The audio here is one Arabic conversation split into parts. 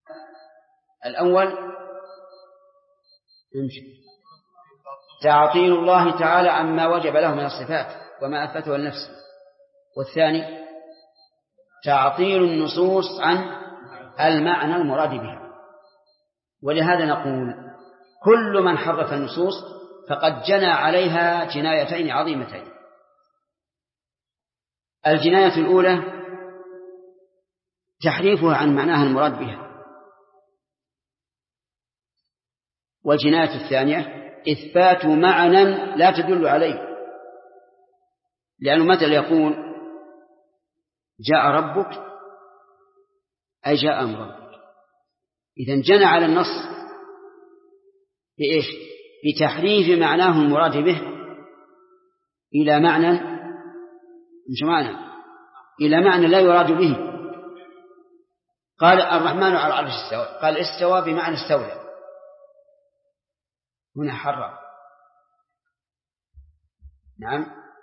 الأول تعطيل الله تعالى عما وجب له من الصفات وما أثبته لنفسه، والثاني تعطيل النصوص عن المعنى المراد بها. ولهذا نقول كل من حرف النصوص فقد جنى عليها جنايتين عظيمتين. الجناية الأولى تحريفها عن معناها المراد بها، والجناية الثانية إثبات معنى لا تدل عليه، لأنه مثل يقول جاء ربك أي جاء أمر ربك، إذن جنى على النص بإيش؟ بتحريف معناه المراد به إلى معنى مش معنى، إلى معنى لا يراد به. قال الرحمن على العرش استوى، قال استوى بمعنى استولى، هنا حرم. نعم،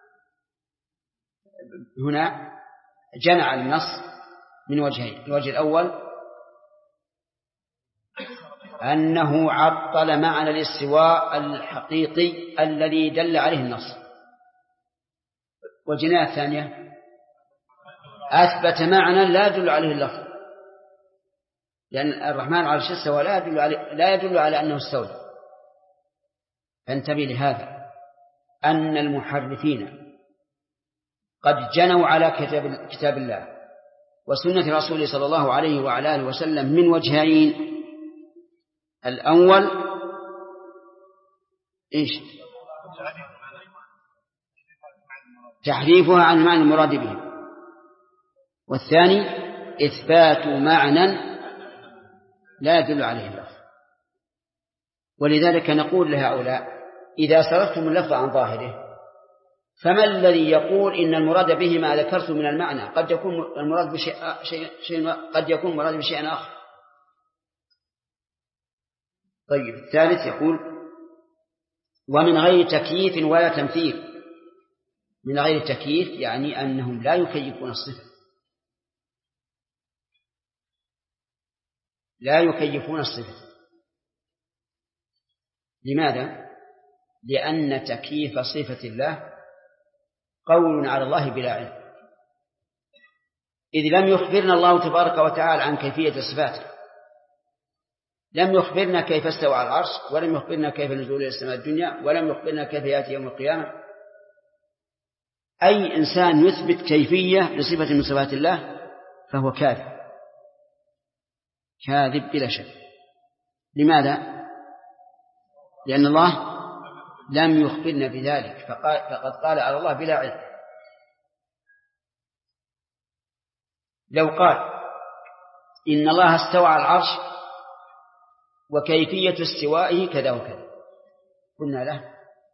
هنا جنى على النص من وجهين. الوجه الأول أنه عطل معنى الاستواء الحقيقي الذي دل عليه النص، والجناية الثانية أثبت معنى لا يدل عليه اللفظ، لأن الرحمن على العرش استوى لا يدل على أنه استولى. فانتبه لهذا، أن المحرفين قد جنوا على كتاب الله وسنة رسوله صلى الله عليه وعلى آله وسلم من وجهين. الأول إيش؟ تحريفها عن معنى المراد به، والثاني إثبات معنى لا يدل عليه اللفظ. ولذلك نقول لهؤلاء إذا صرفتم اللفظ عن ظاهره فما الذي يقول إن المراد به ما ذكرت من المعنى؟ قد يكون المراد بشيء قد يكون المراد بشيء آخر. طيب، الثالث يقول ومن غير تكييف ولا تمثيل. من غير تكييف يعني أنهم لا يكيفون الصفة، لا يكيفون الصفة. لماذا؟ لأن تكييف صفة الله قول على الله بلا علم، إذ لم يخبرنا الله تبارك وتعالى عن كيفية صفاته، لم يخبرنا كيف استوى على العرش، ولم يخبرنا كيف نزول إلى السماء الدنيا، ولم يخبرنا كيف يأتي يوم القيامة. أي إنسان يثبت كيفية لصفة من صفات الله فهو كاذب، كاذب بلا شك. لماذا؟ لأن الله لم يخبرنا بذلك، فقد قال على الله بلا علم. لو قال إن الله استوى على العرش وكيفية استوائه كذا وكذا قلنا له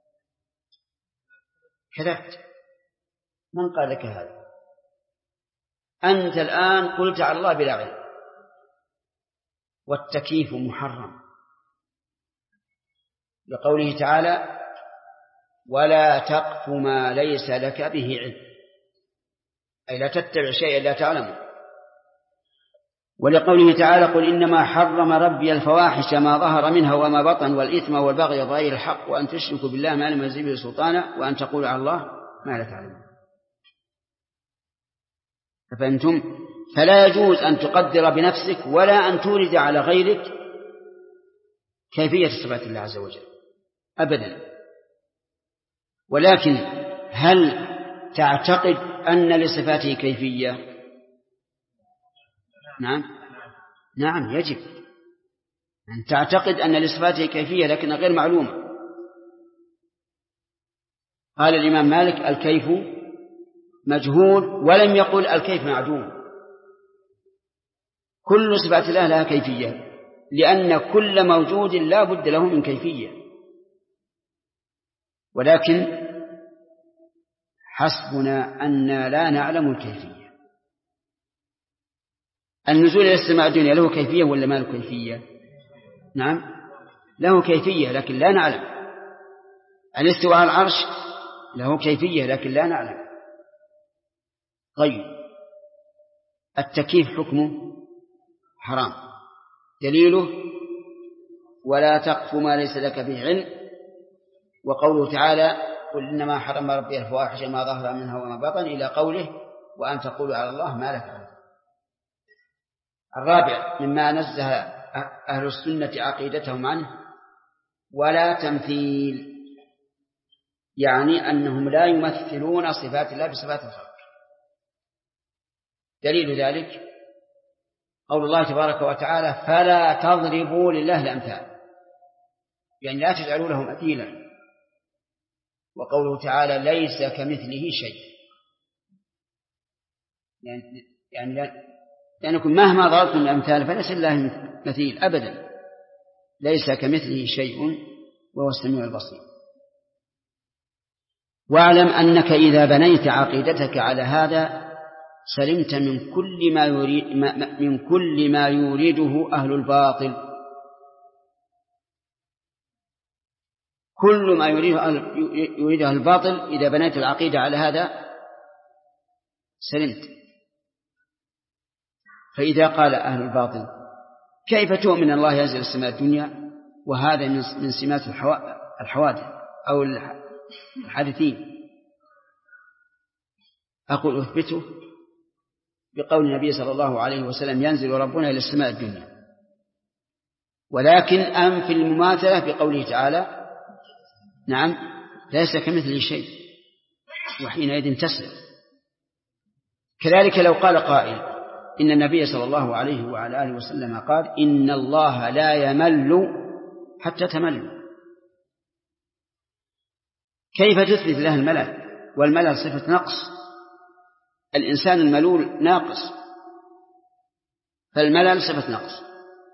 كذبت، من قال لك هذا؟ أنت الآن قلت على الله بلا علم. والتكييف محرم لقوله تعالى ولا تقف ما ليس لك به علم، أي لا تتبع شيئا لا تعلمه. ولقوله تعالى قل إنما حرم ربي الفواحش ما ظهر منها وما بطن والإثم والبغي بغير الحق وأن تشركوا بالله ما لم ينزل به سلطانا وأن تقولوا على الله ما لا تعلمون. فأنتم فلا يجوز أن تقدر بنفسك ولا أن تورد على غيرك كيفية صفات الله عز وجل أبدا. ولكن هل تعتقد أن لصفاته كيفية؟ نعم يجب أن تعتقد أن لصفاته كيفية لكن غير معلومة. قال الإمام مالك الكيف مجهول، ولم يقل الكيف معدوم. كل صفات الله لها كيفية، لأن كل موجود لا بد له من كيفية، ولكن حسبنا أن لا نعلم الكيفية. النزول إلى السماء الدنيا له كيفية ولا ما له كيفية؟ نعم له كيفية لكن لا نعلم. الاستواء على العرش له كيفية لكن لا نعلم. طيب، التكييف حكمه حرام دليله ولا تقف ما ليس لك به علم، وقوله تعالى قل إنما حرم ربي الفواحش ما ظهر منها وما بطن إلى قوله وأن تقولوا على الله ما لا تعلمون. الرابع مما نزه أهل السنة عقيدتهم عنه ولا تمثيل، يعني أنهم لا يمثلون صفات الله بصفات الخلق. دليل ذلك قول الله تبارك وتعالى فلا تضربوا لله الأمثال، يعني لا تجعلوا له مثيلا. وقوله تعالى ليس كمثله شيء، يعني لأنكم مهما ضربتم الأمثال فليس الله مثيل أبدا، ليس كمثله شيء وهو السميع البصير. واعلم أنك إذا بنيت عقيدتك على هذا سلمت من كل ما يريده أهل الباطل. كل ما يريده أهل الباطل إذا بنيت العقيدة على هذا سلمت. فإذا قال أهل الباطل كيف تؤمن الله ينزل السماء الدنيا وهذا من سمات الحوادث أو الحادثين، أقول أثبته بقول النبي صلى الله عليه وسلم ينزل ربنا إلى السماء الدنيا، ولكن أنفي المماثلة بقوله تعالى نعم ليس كمثله شيء، وحينئذ تسلم. كذلك لو قال قائل إن النبي صلى الله عليه وعلى آله وسلم قال إن الله لا يمل حتى تمل، كيف تثبت له الملل؟ والملل صفة نقص، الإنسان الملول ناقص، فالملل صفة نقص.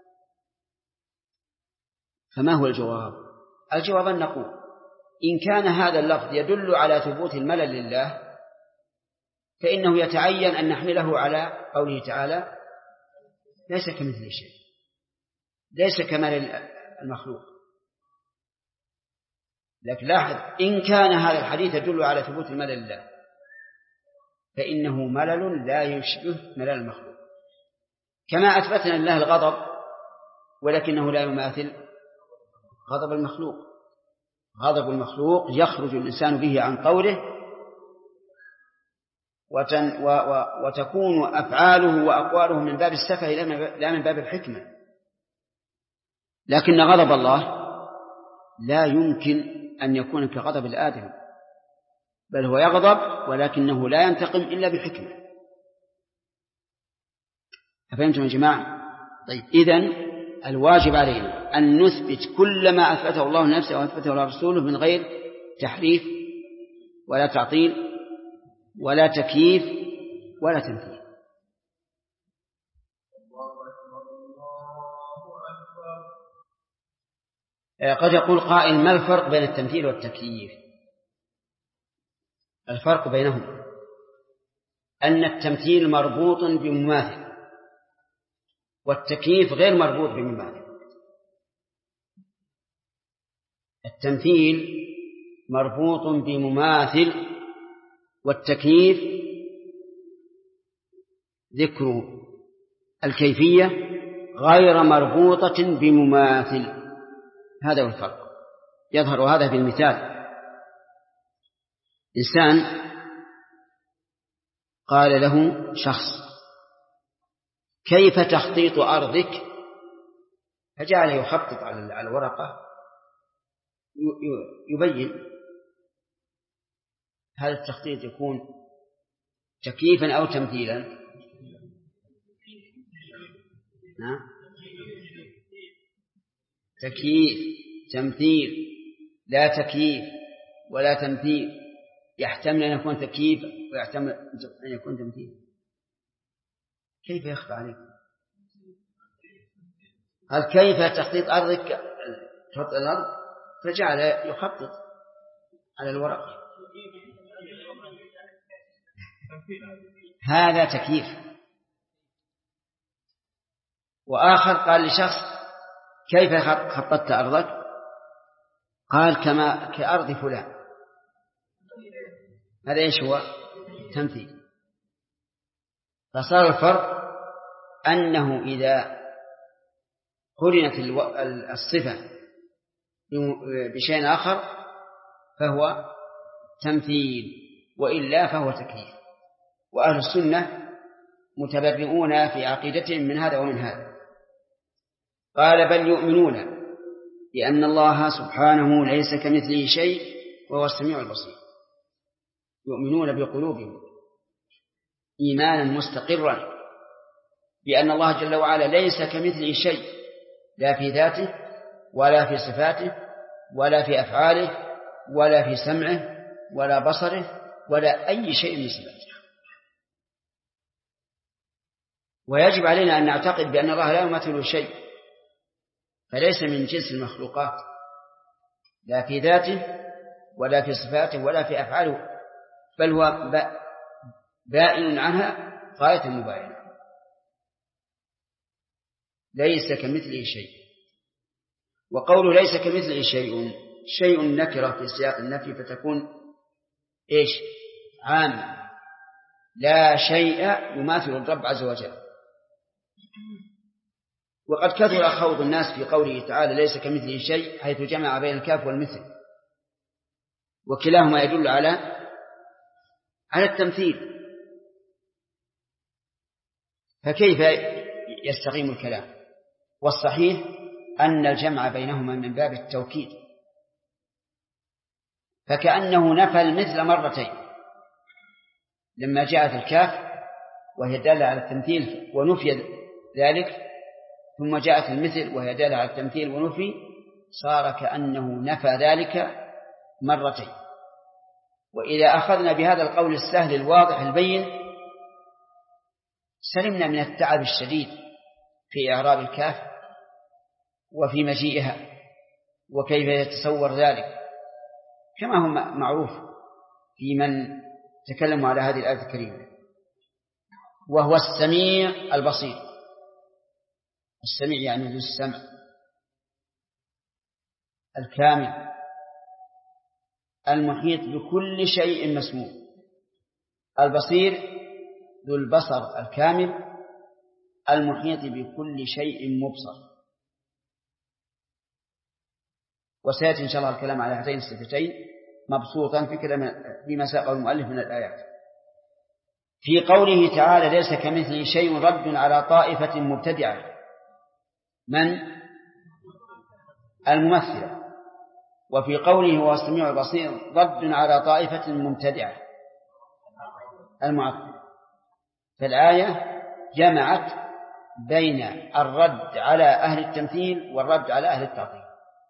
فما هو الجواب؟ الجواب أن نقول إن كان هذا اللفظ يدل على ثبوت الملل لله فإنه يتعين أن نحمله على قوله تعالى ليس كمثله شيء، ليس كمال المخلوق. لكن لاحظ إن كان هذا الحديث يدل على ثبوت الملل لله فإنه ملل لا يشبه ملل المخلوق، كما أثبتنا لله الغضب ولكنه لا يماثل غضب المخلوق. غضب المخلوق يخرج الإنسان به عن قوله وتكون أفعاله وأقواله من باب السفه لا من باب الحكمة. لكن غضب الله لا يمكن أن يكون كغضب الآدم، بل هو يغضب ولكنه لا ينتقم إلا بحكمة. أفهمتم يا جماعة؟ طيب إذن الواجب علينا أن نثبت كل ما أثبته الله لنفسه وأثبته لرسوله من غير تحريف ولا تعطيل ولا تكييف ولا تمثيل. قد يقول قائل ما الفرق بين التمثيل والتكييف؟ الفرق بينهما أن التمثيل مربوط بمماثل والتكييف غير مربوط بمماثل. التمثيل مربوط بمماثل والتكييف ذكر الكيفية غير مربوطة بمماثل. هذا هو الفرق، يظهر هذا بالمثال. إنسان قال له شخص كيف تخطيط أرضك، فجعل يخطط على الورقة يبين. هذا التخطيط يكون تكييفا أو تمثيلا؟ نعم تكييف. تمثيل لا تكييف ولا تمثيل، يحتمل أن يكون تكييف ويحتمل أن يكون تمثيل. كيف يخفى عليك؟ هل كيف تخطيط أرضك تحط الأرض فجعل يخطط على الورق، هذا تكييف. وآخر قال لشخص كيف خططت أرضك؟ قال كأرض فلان. هذا إيش هو؟ تمثيل. فصار الفرق أنه إذا قرنت الصفة بشيء آخر فهو تمثيل، وإلا فهو تكييف. وأهل السنة متبرئون في عقيدتهم من هذا ومن هذا. قال بل يؤمنون بأن الله سبحانه ليس كمثله شيء وهو السميع البصير. يؤمنون بقلوبهم إيمانا مستقرا بأن الله جل وعلا ليس كمثله شيء، لا في ذاته ولا في صفاته ولا في أفعاله ولا في سمعه ولا بصره ولا أي شيء من صفاته. ويجب علينا أن نعتقد بأن الله لا يمثل شيء، فليس من جنس المخلوقات لا في ذاته ولا في صفاته ولا في أفعاله، بل هو بائن عنها غاية المباينة. ليس كمثله شيء. وقوله ليس كمثله شيء نكرة في سياق النفي فتكون إيش؟ عام، لا شيء يماثل الرب عز وجل. وقد كثر خوض الناس في قوله تعالى ليس كمثله شيء، حيث جمع بين الكاف والمثل، وكلاهما يدل على التمثيل، فكيف يستقيم الكلام؟ والصحيح أن الجمع بينهما من باب التوكيد، فكأنه نفى المثل مرتين، لما جاءت الكاف وهي دالة على التمثيل ونفي ذلك، ثم جاءت المثل وهي دالة على التمثيل ونفي، صار كأنه نفى ذلك مرتين. وإذا أخذنا بهذا القول السهل الواضح البين سلمنا من التعب الشديد في إعراب الكاف وفي مجيئها وكيف يتصور ذلك، كما هو معروف في من تكلموا على هذه الآية الكريمة. وهو السميع البصير. السميع يعني ذو السمع الكامل المحيط بكل شيء مسموع، البصير ذو البصر الكامل المحيط بكل شيء مبصر. وسيأتي إن شاء الله الكلام على هاتين الصفتين مبسوطا فيما ساقه المؤلف من الآيات. في قوله تعالى ليس كمثله شيء رد على طائفة مبتدعة، من؟ الممثلة. وفي قوله هو السميع البصير رد على طائفة مبتدعة، المعطلة. فالآية جمعت بين الرد على أهل التمثيل والرد على أهل التعطيل،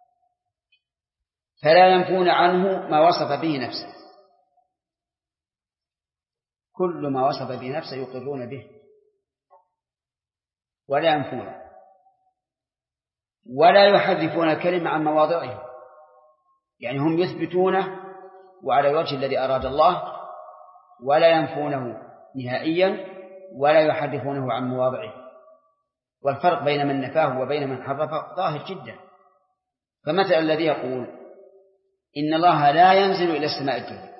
فلا ينفون عنه ما وصف به نفسه، كل ما وصف به نفسه يقرون به ولا ينفونه، ولا يحذفون الكلمة عن مواضعه، يعني هم يثبتونه وعلى الوجه الذي أراد الله، ولا ينفونه نهائيا ولا يحذفونه عن مواضعه. والفرق بين من نفاه وبين من حرفه ظاهر جدا. فمثلا الذي يقول إن الله لا ينزل إلى السماء الدنيا،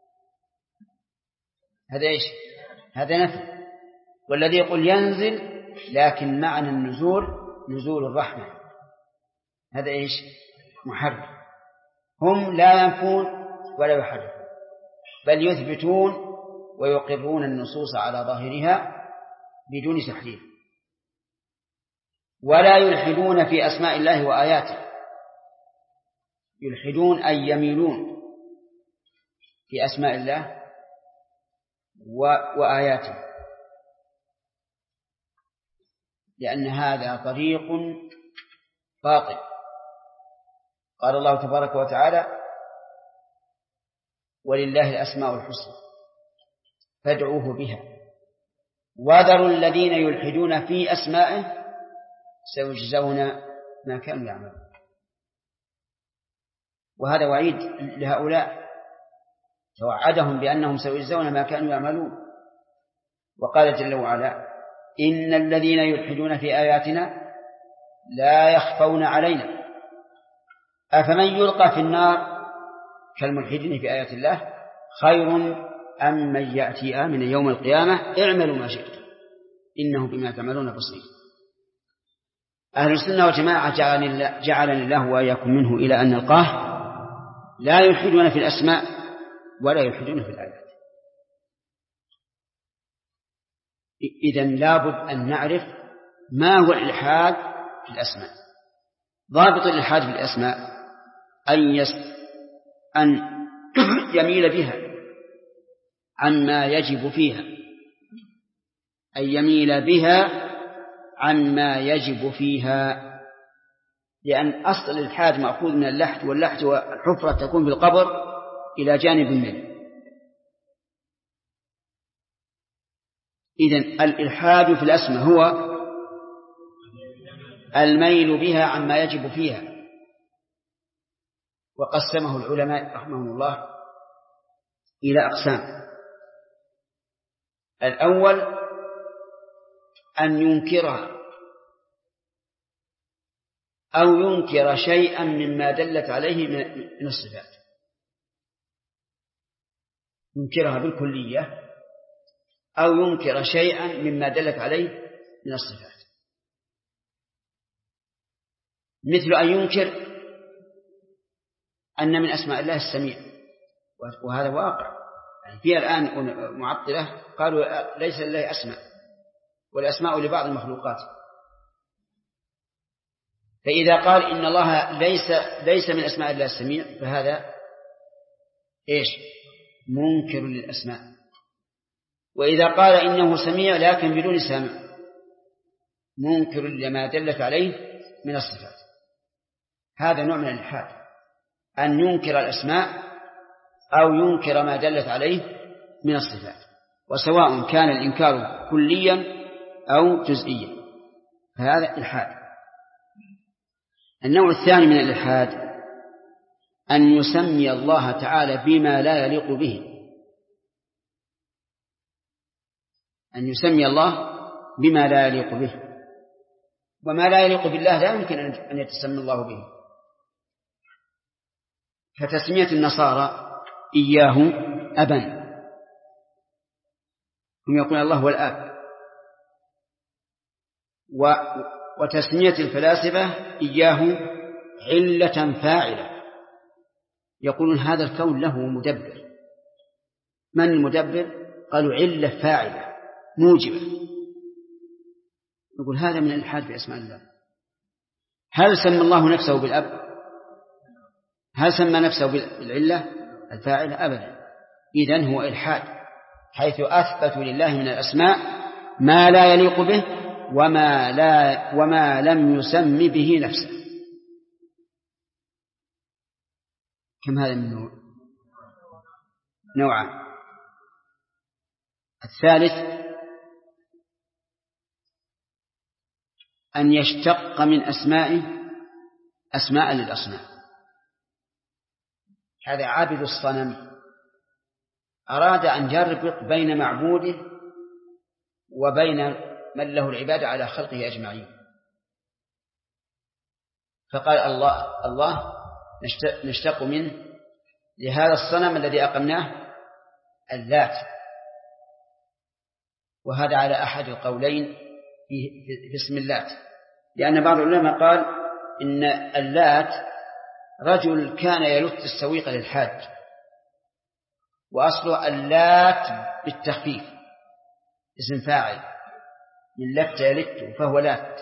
هذا إيش؟ هذا نفي. والذي يقول ينزل لكن معنى النزول نزول الرحمة، هذا إيش؟ محرف. هم لا ينفون ولا يحرفون، بل يثبتون ويقرون النصوص على ظاهرها بدون تحريف، ولا يلحدون في أسماء الله وآياته. يلحدون أي يميلون في أسماء الله وآياته، لأن هذا طريق باطل. قال الله تبارك وتعالى ولله الأسماء الحسنى فادعوه بها وذروا الذين يلحدون في أسمائه سيجزون ما كانوا يعملون. وهذا وعيد لهؤلاء، توعدهم بأنهم سيجزون ما كانوا يعملون. وقال جل وعلا إن الذين يلحدون في آياتنا لا يخفون علينا أفمن يلقى في النار كالملحدين في آيات الله خير أم من يأتي آمنا يوم القيامة اعملوا ما شئتم إنه بما تعملون بصير. أهل السنة والجماعة جعلني الله وإياكم منه إلى أن نلقاه لا يلحدون في الأسماء ولا يلحدون في الآيات. إذن لابد أن نعرف ما هو الإلحاد في الأسماء. ضابط الإلحاد في الأسماء أن يميل بها عما يجب فيها، أن يميل بها عما يجب فيها، لأن أصل الإلحاد مأخوذ من اللحد، واللحد والحفرة تكون في القبر إلى جانب منه. إذن الإلحاد في الأسماء هو الميل بها عما يجب فيها. وقسمه العلماء رحمهم الله إلى أقسام. الأول أن ينكرها أو ينكر شيئا مما دلت عليه من الصفات، ينكرها بالكلية أو ينكر شيئا مما دلت عليه من الصفات. مثل أن ينكر أن من أسماء الله السميع، وهذا واقع. يعني في الآن معطلة قالوا ليس لله أسماء، والأسماء لبعض المخلوقات. فإذا قال إن الله ليس من أسماء الله السميع، فهذا إيش؟ منكر للأسماء. وإذا قال إنه سميع لكن بدون سمع، منكر لما دلت عليه من الصفات. هذا نوع من الإلحاد، أن ينكر الأسماء أو ينكر ما دلت عليه من الصفات، وسواء كان الإنكار كليا أو جزئيا، فهذا إلحاد. النوع الثاني من الإلحاد أن يسمي الله تعالى بما لا يليق به، أن يسمي الله بما لا يليق به، وما لا يليق بالله لا يمكن أن يتسمى الله به. فتسمية النصارى إياه أبا، هم يقول الله هو الآب. وتسمية الفلاسفة إياه علة فاعلة، يقولون هذا الكون له مدبر. من المدبر؟ قالوا علة فاعلة موجبة. يقول هذا من الإلحاد في أسماء الله. هل سمى الله نفسه بالأب؟ هل سمى نفسه بالعلة الفاعلة؟ أبدا. إذن هو إلحاد، حيث أثبت لله من الأسماء ما لا يليق به وما لم يسم به نفسه. كم هذا من نوع؟ نوعان. الثالث أن يشتق من أسمائه أسماء للأصنام. هذا عابد الصنم أراد أن يربط بين معبوده وبين من له العبادة على خلقه أجمعين، فقال الله نشتق منه لهذا الصنم الذي أقمناه اللات. وهذا على أحد القولين في اسم اللات، لأن بعض العلماء قال إن اللات رجل كان يلت السويق للحاج، وأصله اللات بالتخفيف، اسم فاعل من لت يلت، فهو لات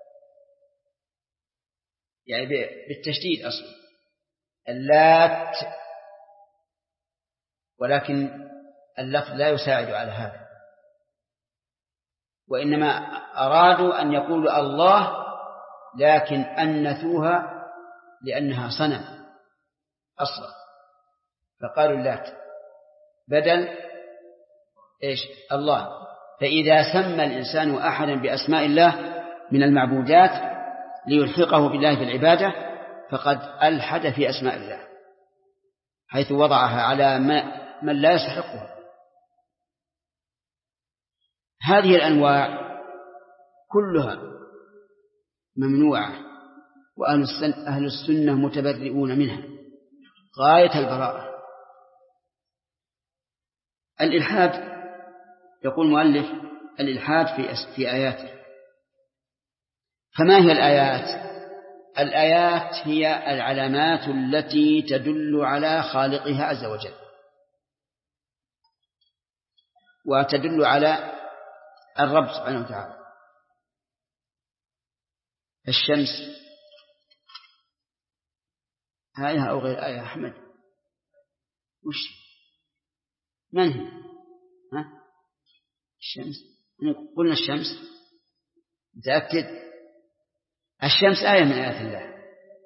يعني بالتشديد أصله اللات، ولكن اللفظ لا يساعد على هذا، وإنما أرادوا أن يقولوا الله لكن أنثوها لأنها صنم أصلا، فقالوا اللات بدل إيش؟ الله. فإذا سمى الإنسان أحدا بأسماء الله من المعبودات ليلحقه بالله في العبادة فقد ألحد في أسماء الله، حيث وضعها على من لا يستحقها. هذه الأنواع كلها ممنوعة، وأهل السنة متبرئون منها غاية البراءة. الإلحاد، يقول المؤلف الإلحاد في آياته فما هي الآيات؟ الآيات هي العلامات التي تدل على خالقها عز وجل، وتدل على الرب سبحانه وتعالى. الشمس آية أو غير آية؟ أحمد وش من هي؟ ها؟ الشمس، قلنا الشمس، متأكد؟ الشمس آية من آيات الله،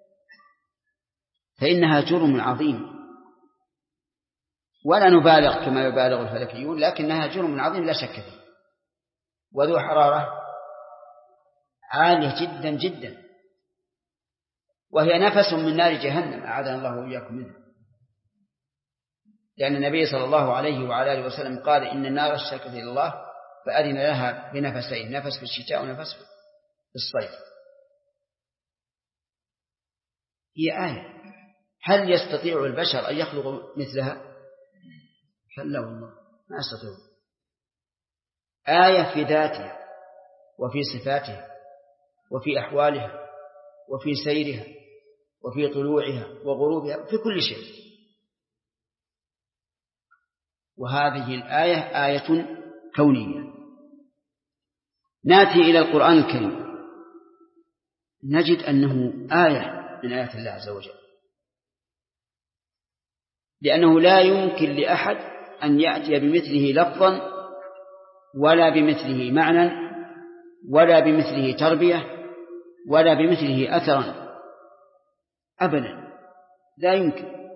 فإنها جرم عظيم، ولا نبالغ كما يبالغ الفلكيون، لكنها جرم عظيم لا شك فيه، وذو حرارة عالية جدا جدا، وهي نفس من نار جهنم، أعاذنا الله وإياكم منها، لأن النبي صلى الله عليه وعلى آله وسلم قال إن النار اشتكت إلى الله فأذن لها بنفسين، نفس في الشتاء ونفس في الصيف. هي آية. هل يستطيع البشر أن يخلقوا مثلها؟ لا والله ما يستطيعون. آية في ذاتها وفي صفاتها وفي أحوالها وفي سيرها وفي طلوعها وغروبها، في كل شيء. وهذه الآية آية كونية. نأتي إلى القرآن الكريم نجد أنه آية من آيات الله عز وجل، لأنه لا يمكن لأحد أن يأتي بمثله لفظا ولا بمثله معنى ولا بمثله تربية ولا بمثله أثرا أبدا، لا يمكن.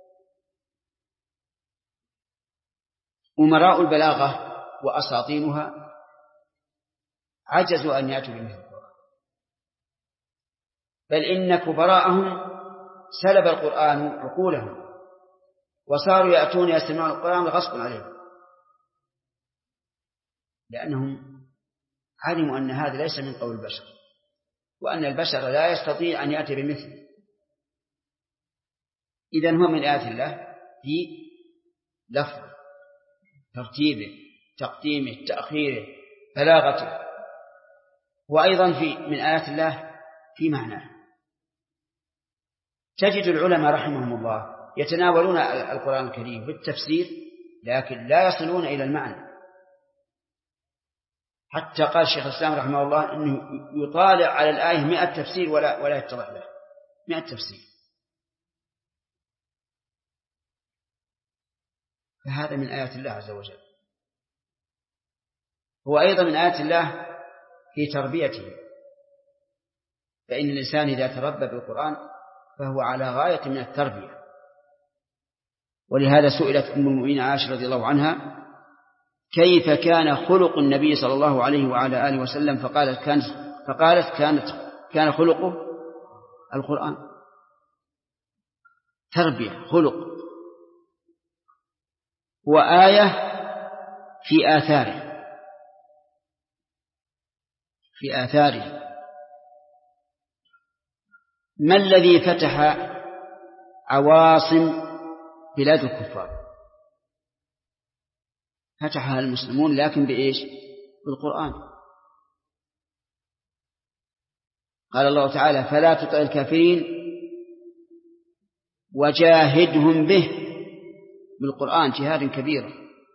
أمراء البلاغة وأساطينها عجزوا أن يأتوا بمثل القرآن، بل إن كبراءهم سلب القرآن عقولهم وصاروا يأتون يستمعون القرآن غصبا عليهم، لأنهم علموا أن هذا ليس من قول البشر، وأن البشر لا يستطيع أن يأتي بمثله. إذن هو من آيات الله في لفظه، ترتيبه، تقديمه، تأخيره، بلاغته، وأيضا من آيات الله في معناه. تجد العلماء رحمهم الله يتناولون القرآن الكريم بالتفسير، لكن لا يصلون إلى المعنى. حتى قال الشيخ الإسلام رحمه الله أنه يطالع على الآية 100 تفسير ولا يتضح له 100 تفسير. فهذا من آيات الله عز وجل. هو أيضا من آيات الله في تربيته، فإن الإنسان إذا تربى بالقرآن فهو على غاية من التربية. ولهذا سئلت أم المؤمنين عائشة رضي الله عنها كيف كان خلق النبي صلى الله عليه وعلى آله وسلم، فقالت كان خلقه القرآن. تربية، خلق، وآية في آثاره. ما الذي فتح عواصم بلاد الكفار؟ فتحها المسلمون، لكن بإيش؟ بالقرآن. قال الله تعالى فلا تطع الكافرين وجاهدهم به بالقرآن جهادا كبيرا،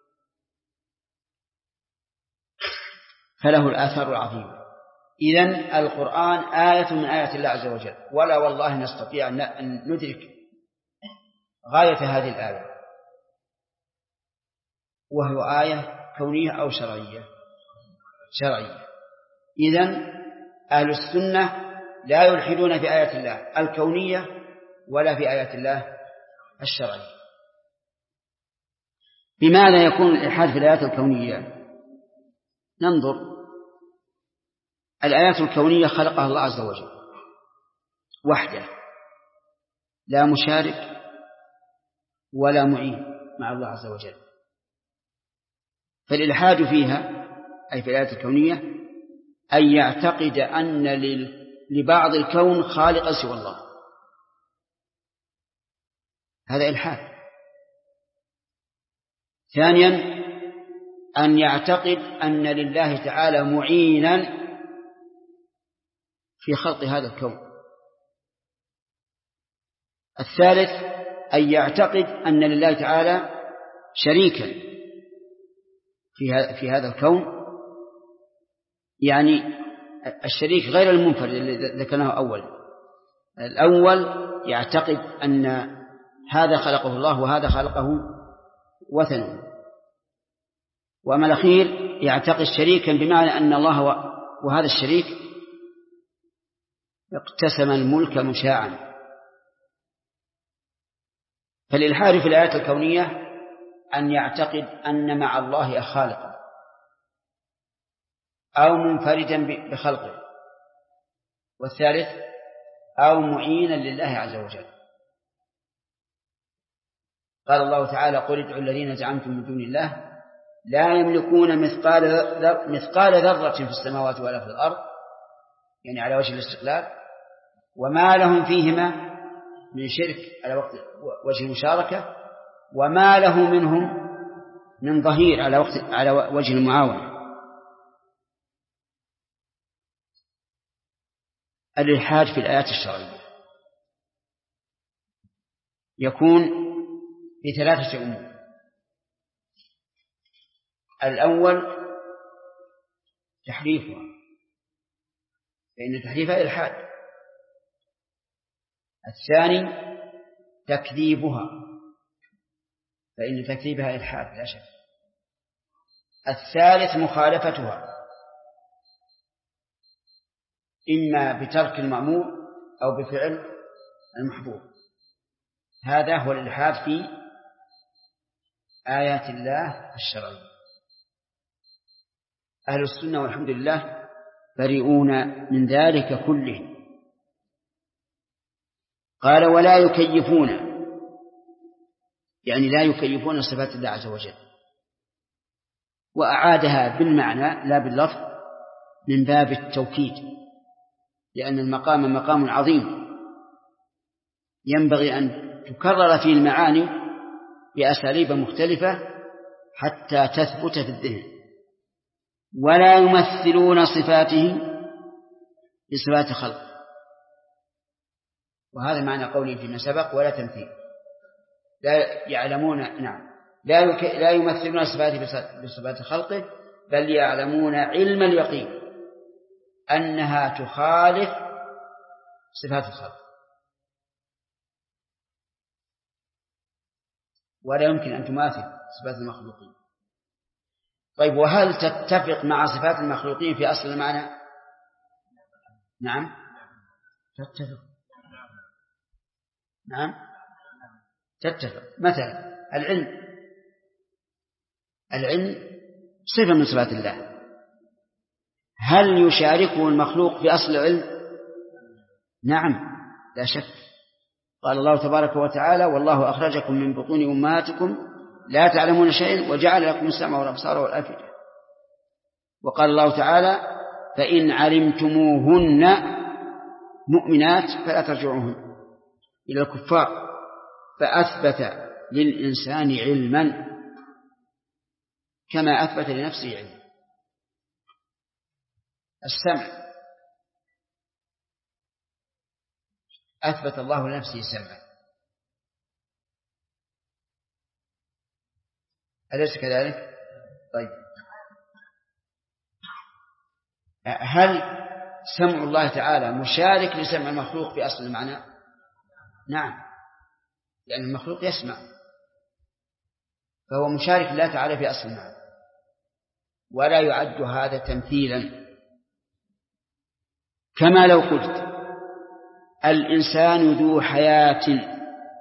فله الآثار العظيمة. إذن القرآن آية من آيات الله عز وجل، ولا والله نستطيع أن ندرك غاية هذه الآية، وهو آية كونية أو شرعية. إذن أهل السنة لا يلحدون في آيات الله الكونية ولا في آيات الله الشرعية. بماذا يكون الإلحاد في الآيات الكونية؟ ننظر. الآيات الكونية خلقها الله عز وجل وحده، لا مشارك ولا معين مع الله عز وجل. فالإلحاد فيها أي في الآيات الكونية أن يعتقد أن لبعض الكون خالقا سوى الله، هذا إلحاد. ثانيا أن يعتقد أن لله تعالى معينا في خلق هذا الكون. الثالث أن يعتقد أن لله تعالى شريكا في هذا الكون، يعني الشريك غير المنفرد اللي ذكرناه الأول يعتقد أن هذا خلقه الله وهذا خلقه وثن. وأما الأخير يعتقد شريكا بمعنى أن الله وهذا الشريك اقتسم الملك مشاعا. فالإلحاد في الآيات الكونية أن يعتقد أن مع الله خالقا أو منفردا بخلقه، والثالث أو معينا لله عز وجل. قال الله تعالى: قل ادعوا الذين زعمتم من دون الله لا يملكون مثقال ذرة في السماوات ولا في الأرض، يعني على وجه الاستقلال، وما لهم فيهما من شرك على وجه المشاركة، وما له منهم من ظهير على وجه المعاونة. الإلحاد في الآيات الشرعية يكون بثلاثة أمور. الأول تحريفها، فإن تحريفها إلحاد. الثاني تكذيبها، فإن تكذيبها إلحاد لا شك. الثالث مخالفتها، إما بترك المأمور أو بفعل المحظور. هذا هو الإلحاد في آيات الله الشرعية. أهل السنة والحمد لله بريئون من ذلك كله. قال: ولا يكيفون، يعني لا يكيفون صفات الله عز وجل، وأعادها بالمعنى لا باللفظ من باب التوكيد، لأن المقام مقام عظيم ينبغي أن تكرر فيه المعاني بأساليب مختلفة حتى تثبت في الذهن. ولا يمثلون صفاته بصفات خلق، وهذا معنى قوله فيما سبق: ولا تمثيل. لا يعلمون، نعم، لا يمثلون صفاته بصفات خلقه، بل يعلمون علم اليقين أنها تخالف صفات الخلق، ولا يمكن أن تماثل صفات المخلوقين. طيب، وهل تتفق مع صفات المخلوقين في أصل المعنى؟ نعم تتفق. نعم تتفق. مثلا العلم صفة من صفات الله، هل يشاركه المخلوق في أصل العلم؟ نعم لا شك. قال الله تبارك وتعالى: والله أخرجكم من بطون أمهاتكم لا تعلمون شيئا وجعل لكم السمع والأبصار والأفئدة. وقال الله تعالى: فإن علمتموهن مؤمنات فلا ترجعوهن إلى الكفار. فأثبت للإنسان علما كما أثبت لنفسه علما. السمع أثبت الله لنفسه سمعا، أليس كذلك؟ طيب، هل سمع الله تعالى مشارك لسمع المخلوق في أصل المعنى؟ نعم، لأن المخلوق يسمع، فهو مشارك لله تعالى في أصل المعنى، ولا يعد هذا تمثيلا. كما لو قلت: الإنسان ذو حياة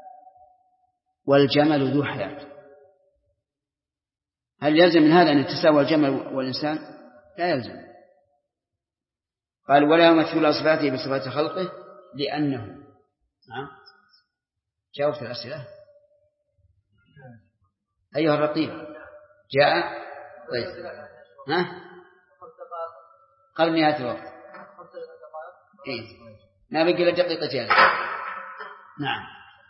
والجمل ذو حياة، هل يلزم من هذا أن يتساوى الجمل والإنسان؟ لا يلزم. قال: ولا يمثل صفاته بصفات خلقه لأنه. نعم جاوبت الأسئلة أيها الرقيب. جاء. طيب، قبل نهاية الوقت. إيه؟ ما بقي إلا دقيقتين. نعم.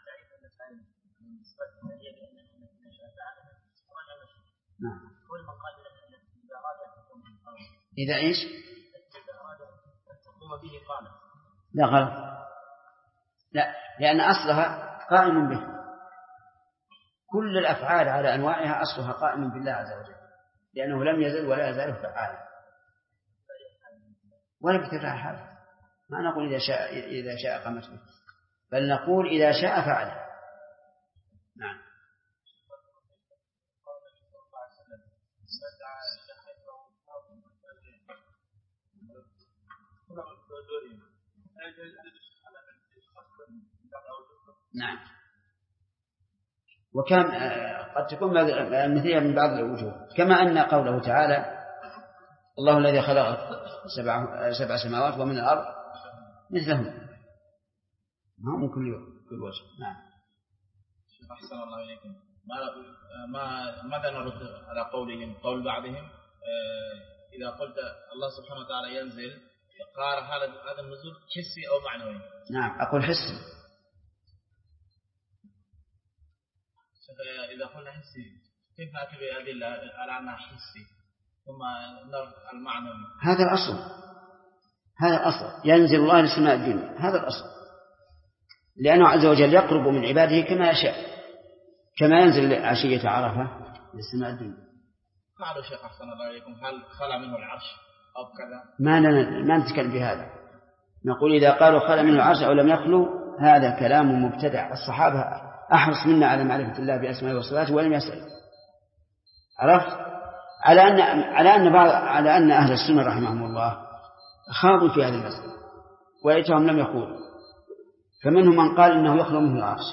نعم. إذا إيش؟ به قال. لا غلط، لا، لأن أصلها قائم به. كل الأفعال على أنواعها أصلها قائم بالله عز وجل، لأنه لم يزل ولا يزال فعالا ولا بتفعل حاله. ما نقول إذا شاء قامت به، بل نقول إذا شاء فعل. نعم. نعم. وكم قد تكون مثلها من بعض الوجوه، كما أن قوله تعالى الله الذي خلق 7 سماوات ومن الأرض مثلهم، ما من كل وجه. نعم. أحسن الله إليكم. ماذا نرد على قول بعضهم إذا قلت الله سبحانه وتعالى ينزل قال هذا النزول حسي أو معنوي؟ نعم، أقول حسي. إذا قلنا حسي كيف نأتي بأدلة على أنها حسي ثم نرد المعنوي؟ هذا الأصل ينزل الله لسماء الدنيا، هذا الأصل، لأنه عز وجل يقرب من عباده كما يشاء، كما ينزل عشية عرفة لسماء الدنيا. قالوا شيخ أحسن الله إليكم هل خلى منه العرش أو كذا؟ ما نتكلم بهذا، نقول إذا قالوا خلى منه العرش أو لم يخلو هذا كلام مبتدع. الصحابة أحرص منا على معرفة الله بأسمائه وصفاته ولم يسأل. عرفت؟ على أن أهل السنة رحمهم الله خاضوا في هذه المسألة وإيتهم لم يخوضوا، فمنهم من قال إنه يخلو منه العرش،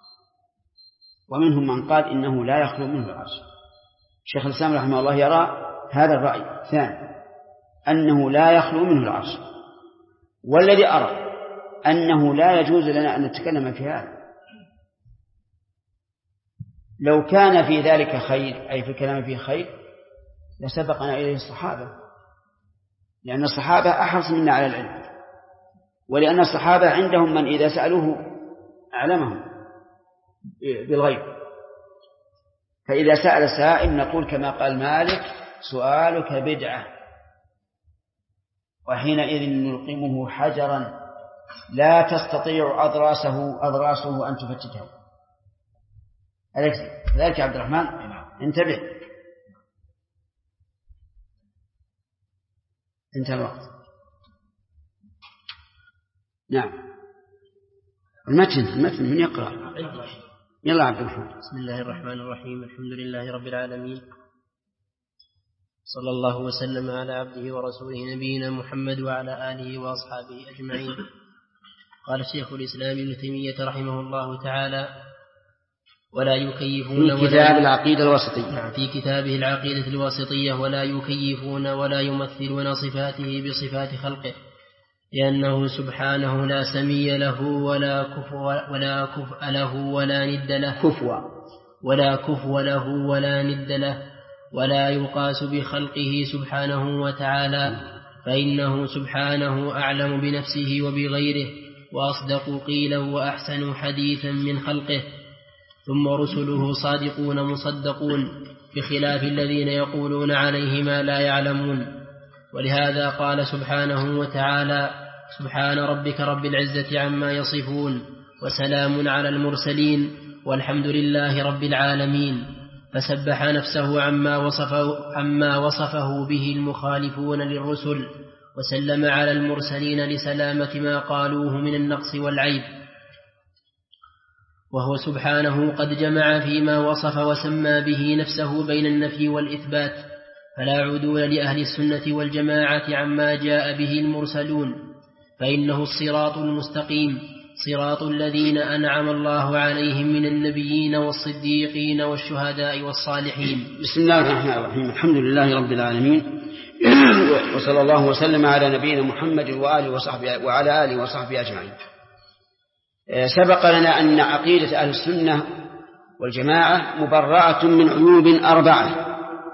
ومنهم من قال إنه لا يخلو منه العرش. شيخ الإسلام رحمه الله يرى هذا الرأي الثاني، أنه لا يخلو منه العرش. والذي أرى أنه لا يجوز لنا أن نتكلم في هذا، لو كان في ذلك خير، أي في الكلام فيه خير، لسبقنا إليه الصحابة، لأن الصحابة أحرص منا على العلم، ولأن الصحابة عندهم من إذا سألوه أعلمهم بالغيب. فإذا سأل سائل نقول كما قال مالك سؤالك بدعة، وحينئذ نلقمه حجرا لا تستطيع أضراسه أن تفتته. ذلك عبد الرحمن انتبه، انتهى الوقت. نعم. المتن من يقرأ؟ يلا عبد الرحمن. بسم الله الرحمن الرحيم. الحمد لله رب العالمين، صلى الله وسلم على عبده ورسوله نبينا محمد وعلى آله وأصحابه أجمعين. قال شيخ الإسلام ابن تيمية رحمه الله تعالى: ولا يكيفون في كتاب العقيدة الواسطية، في كتابه العقيدة الواسطية: ولا يكيفون ولا يمثلون صفاته بصفات خلقه، لأنه سبحانه لا سمي له ولا كفء له ولا ند له، ولا يقاس بخلقه سبحانه وتعالى، فإنه سبحانه أعلم بنفسه وبغيره، وأصدق قيلا وأحسن حديثا من خلقه. ثم رسله صادقون مصدقون، بخلاف الذين يقولون عليه ما لا يعلمون. ولهذا قال سبحانه وتعالى: سبحان ربك رب العزة عما يصفون، وسلام على المرسلين، والحمد لله رب العالمين. فسبح نفسه عما وصفه به المخالفون للرسل، وسلم على المرسلين لسلامة ما قالوه من النقص والعيب. وهو سبحانه قد جمع فيما وصف وسمى به نفسه بين النفي والإثبات، فلا عدول لأهل السنة والجماعة عما جاء به المرسلون، فإنه الصراط المستقيم، صراط الذين أنعم الله عليهم من النبيين والصديقين والشهداء والصالحين. بسم الله الرحمن الرحيم. الحمد لله رب العالمين، وصلى الله وسلم على نبينا محمد وعلى آله وصحبه أجمعين. سبق لنا أن عقيدة أهل السنة والجماعة مبرأة من عيوب 4.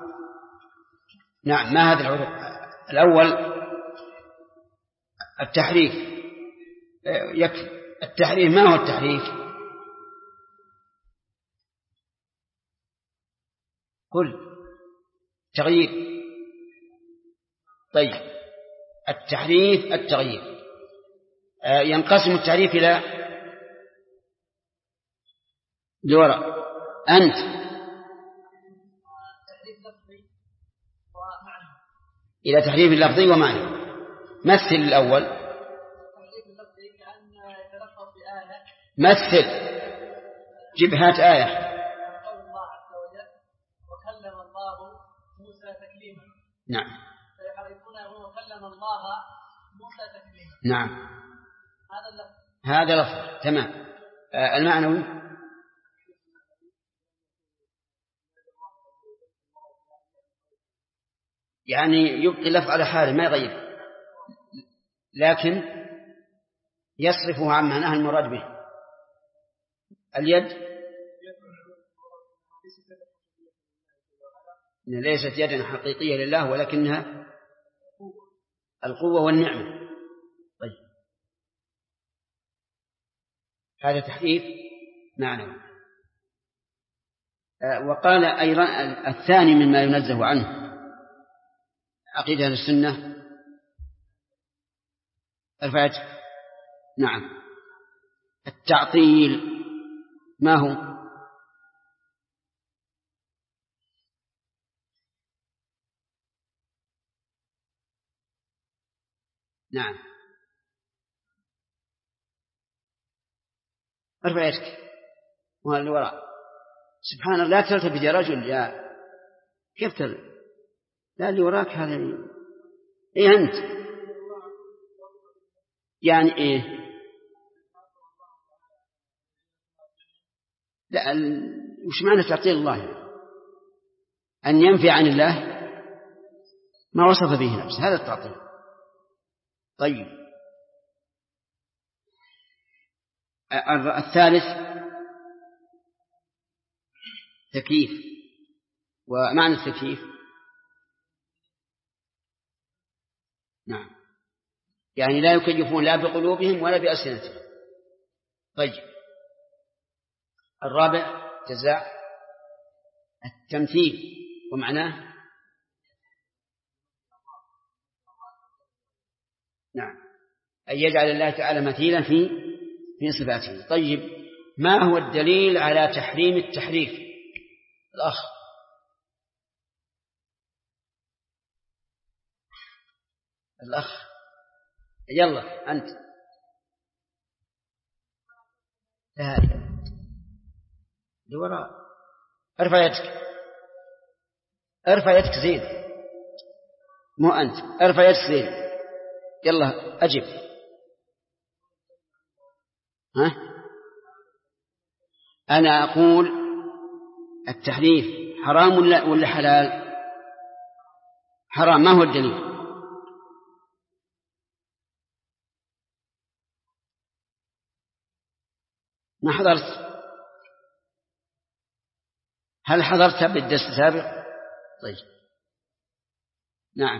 نعم، ما هذا العيوب؟ الأول التحريف. يكفي التحريف. ما هو التحريف؟ قل تغيير. طيب، التحريف التغيير. ينقسم التعريف إلى لوراء أنت إلى تحريف اللفظي ومعنى. مثل الأول. مثل جب هات آية. وكلم الله موسى تكليما. نعم. فيحرفونه وكلم الله موسى تكليما. نعم. هذا لفظ. تمام. المعنوي يعني يبقي اللفظ على حاله ما يغير، لكن يصرفه عن معناه المراد به. اليد ليست يدا حقيقية لله، ولكنها القوة والنعمة. طيب هذا تحريف معنوي. وقال أيضا الثاني مما ينزه عنه عقيدة السنة الفاتح. نعم. التعطيل ما هو؟ نعم. ارفع يدك وهل وراء. سبحان الله، لا تلتفت يا رجل، يا كيف لا اللي وراك هذا ايه انت يعني ايه؟ لا وش معنى تعطيل الله؟ ان ينفي عن الله ما وصف به نفسه، هذا التعطيل. طيب الثالث تكييف. ومعنى التكييف نعم يعني لا يكيفون لا بقلوبهم ولا بألسنتهم. طيب الرابع جزاء التمثيل، ومعناه نعم أن يجعل الله تعالى مثيلا في صفاته. طيب ما هو الدليل على تحريم التحريف؟ الأخ يلا أنت. لوراء. ارفع يدك زين، مو أنت، ارفع يدك زين. يلا أجب. ها؟ أنا أقول التحريف حرام ولا حلال؟ حرام. ما هو الدليل؟ ما حضرت؟ هل حضرت بالدرس السابق؟ طيب نعم.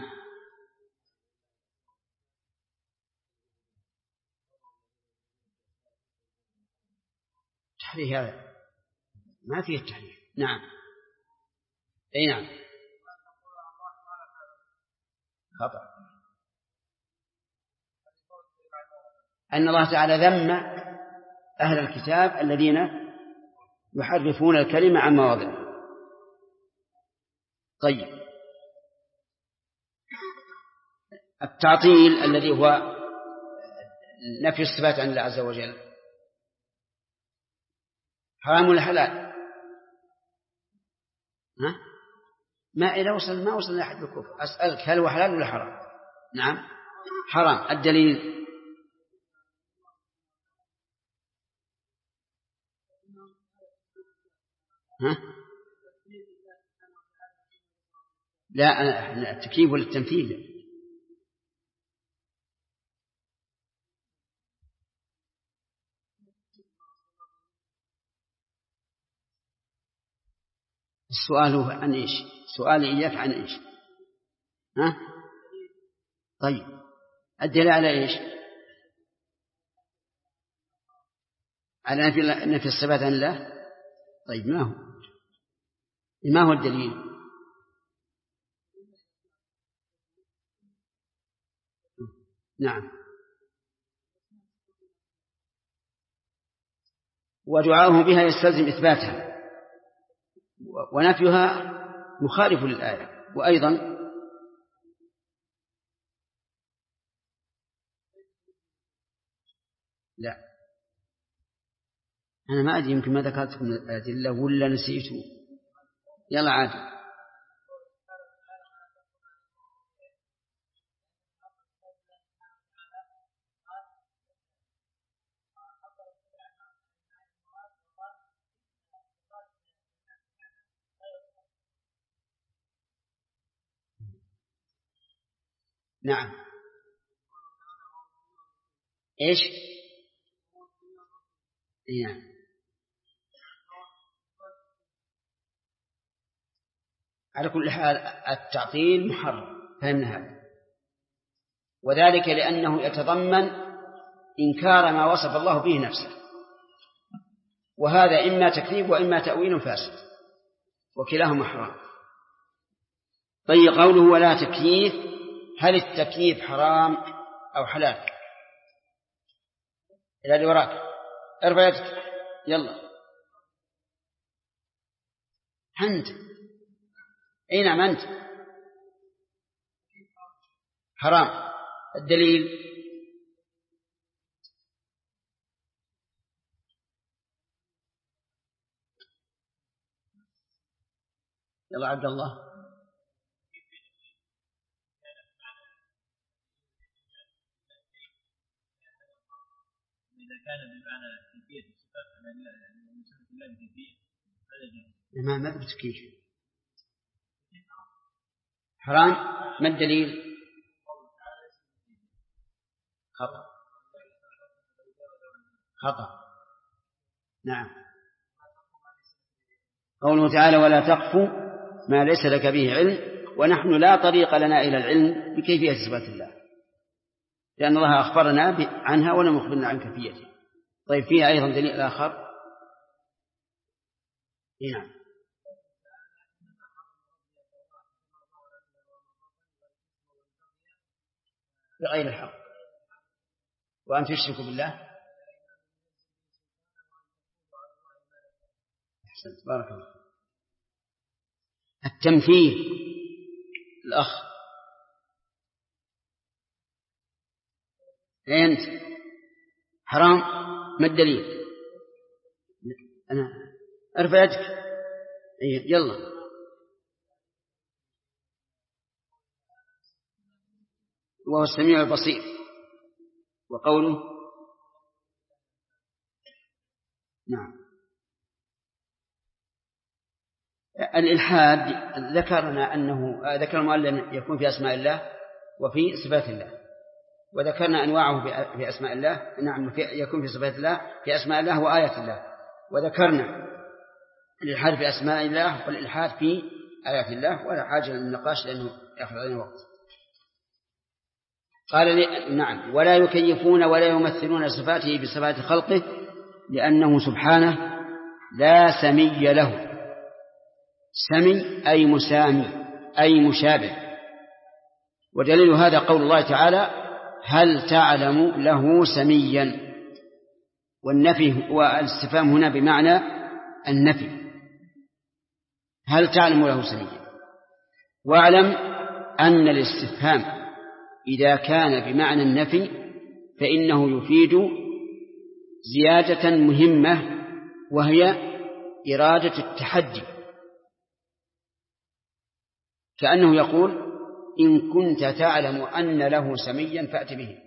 تحريف هذا ما فيه التحريف. نعم أي نعم خطأ. أن الله تعالى ذم أهل الكتاب الذين يحرفون الكلمة عن مواضعه. طيب التعطيل الذي هو نفي الصفات عن الله عز وجل حرام ولا حلال؟ ها؟ ما وصل لأحد بالكفر. أسألك هل هو حلال ولا حرام؟ نعم حرام. الدليل؟ ها؟ لا التكييف ولا التمثيل؟ السؤال هو عن إيش؟ سؤالي إياك عن إيش؟ ها؟ طيب الدليل على إيش؟ على نفي الصفات عن الله. طيب ما هو الدليل؟ نعم ودعاؤه بها يستلزم إثباتها، ونفيها مخالف للآية. وأيضا لا، أنا ما أدري، يمكن ما ذكرتكم الأدلة ولا نسيته. يلا عادي. نعم. إيش؟ نعم. على كل حال التعطيل محرم، فهمنا هذا، وذلك لأنه يتضمن إنكار ما وصف الله به نفسه، وهذا إما تكذيب وإما تأويل فاسد، وكلاهما حرام. طيب، قوله ولا تكييف، هل التكييف حرام أو حلال؟ إلى اللي وراك، ارفع يدك، يلا. أنت أي نعم، أنت حرام. الدليل؟ يلا عبد الله. كان بمعنى كيفية الصفات من صفة الله بكيفية ما بتكيف حرام. ما الدليل؟ خطأ. نعم. قوله تعالى ولا تقف ما ليس لك به علم، ونحن لا طريق لنا إلى العلم بكيفية صفات الله، لأن الله أخبرنا عنها ولم يخبرنا عن كيفيتها. طيب، فيها أيضا دليل آخر. نعم. بغير الحق، وأن تشركوا بالله. أحسنت، بارك الله. التمثيل، الأخ أنت حرام. ما الدليل؟ أنا أرفع يدك، يلا. وهو السميع البصير. وقوله نعم. الإلحاد ذكرنا أنه ذكر المؤلف يكون في أسماء الله وفي صفات الله، وذكرنا أنواعه في أسماء الله. نعم، يكون في صفات الله، في أسماء الله وآيات الله. وذكرنا الإلحاد في أسماء الله والإلحاد في آيات الله، ولا حاجة للنقاش لأنه يأخذ علينا وقت. قال نعم. ولا يكيفون ولا يمثلون صفاته بصفات خلقه، لأنه سبحانه لا سمي له. سمي أي مسامي أي مشابه. ودليل هذا قول الله تعالى هل تعلم له سميا، والنفي والاستفهام هنا بمعنى النفي. هل تعلم له سميا. واعلم أن الاستفهام إذا كان بمعنى النفي فإنه يفيد زيادة مهمة، وهي إرادة التحدي، كأنه يقول إن كنت تعلم أن له سميا فأت به.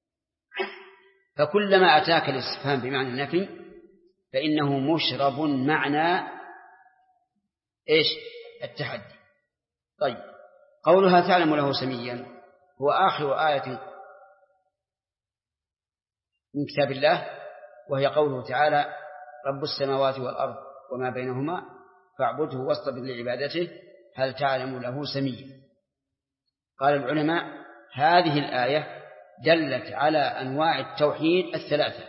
فكلما أتاك الاستفهام بمعنى النفي فإنه مشرب معنى إيش؟ التحدي. طيب، قولها تعلم له سميا هو آخر آية من كتاب الله، وهي قوله تعالى رب السماوات والأرض وما بينهما فاعبده واصطبر لعبادته هل تعلم له سميا. قال العلماء هذه الآية دلت على أنواع التوحيد الثلاثة.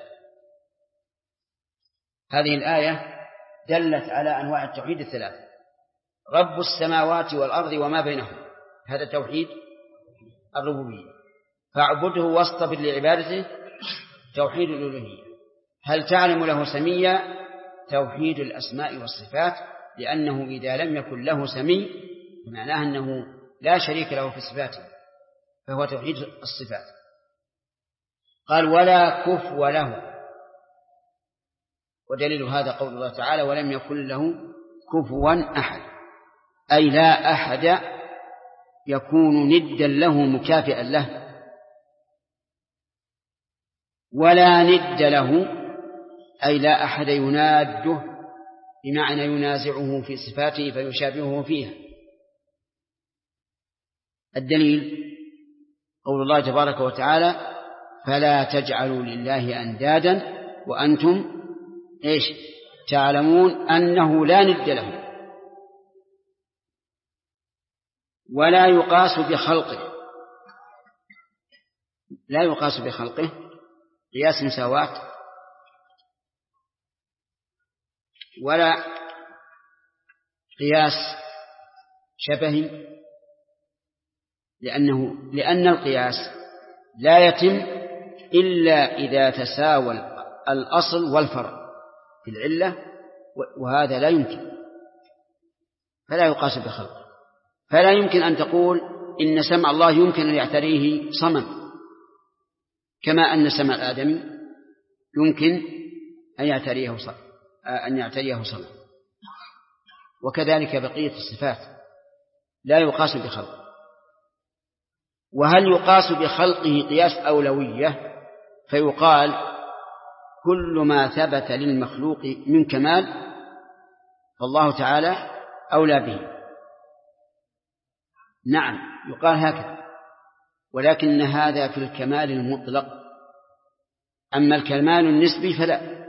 هذه الآية دلت على أنواع التوحيد الثلاثة: رب السماوات والأرض وما بينهما، هذا توحيد الربوبية. فاعبده واصطبر لعبادته، توحيد الألوهية. هل تعلم له سميا، توحيد الأسماء والصفات، لأنه إذا لم يكن له سمي معناه أنه لا شريك له في صفاته، فهو توحيد الصفات. قال ولا كفو له، ودليل هذا قول الله تعالى ولم يكن له كفوا أحد، أي لا أحد يكون ندا له مكافئا له، ولا ند له أي لا أحد يناده بمعنى ينازعه في صفاته فيشابهه فيها. الدليل قول الله تبارك وتعالى فلا تجعلوا لله أندادا وأنتم تعلمون أنه لا ند له. ولا يقاس بخلقه، لا يقاس بخلقه قياس مساواة، ولا قياس شبه، لأن القياس لا يتم إلا إذا تساوى الأصل والفرع في العلة، وهذا لا يمكن، فلا يقاس بخلقه. فلا يمكن أن تقول إن سمع الله يمكن أن يعتريه صمم، كما أن سمع الآدمي يمكن أن يعتريه صمم، وكذلك بقية الصفات لا يقاس بخلقه. وهل يقاس بخلقه قياس أولوية؟ فيقال كل ما ثبت للمخلوق من كمال فالله تعالى أولى به. نعم يقال هكذا، ولكن هذا في الكمال المطلق، أما الكمال النسبي فلا.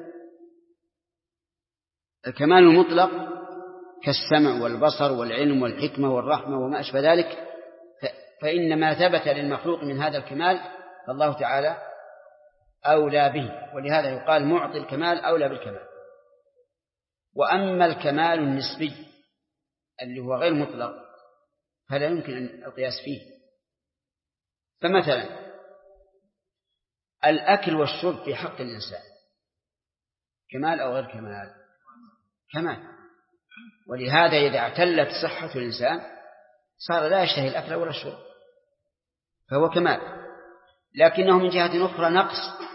الكمال المطلق كالسمع والبصر والعلم والحكمة والرحمة وما أشبه ذلك، فإن ما ثبت للمخلوق من هذا الكمال فالله تعالى أولى به، ولهذا يقال معطي الكمال أولى بالكمال. وأما الكمال النسبي اللي هو غير مطلق فلا يمكن القياس فيه. فمثلا الأكل والشرب في حق الإنسان كمال أو غير كمال؟ كمال، ولهذا إذا اعتلت صحة الإنسان صار لا يشتهي الأكل ولا الشرب، فهو كمال. لكنه من جهة أخرى نقص،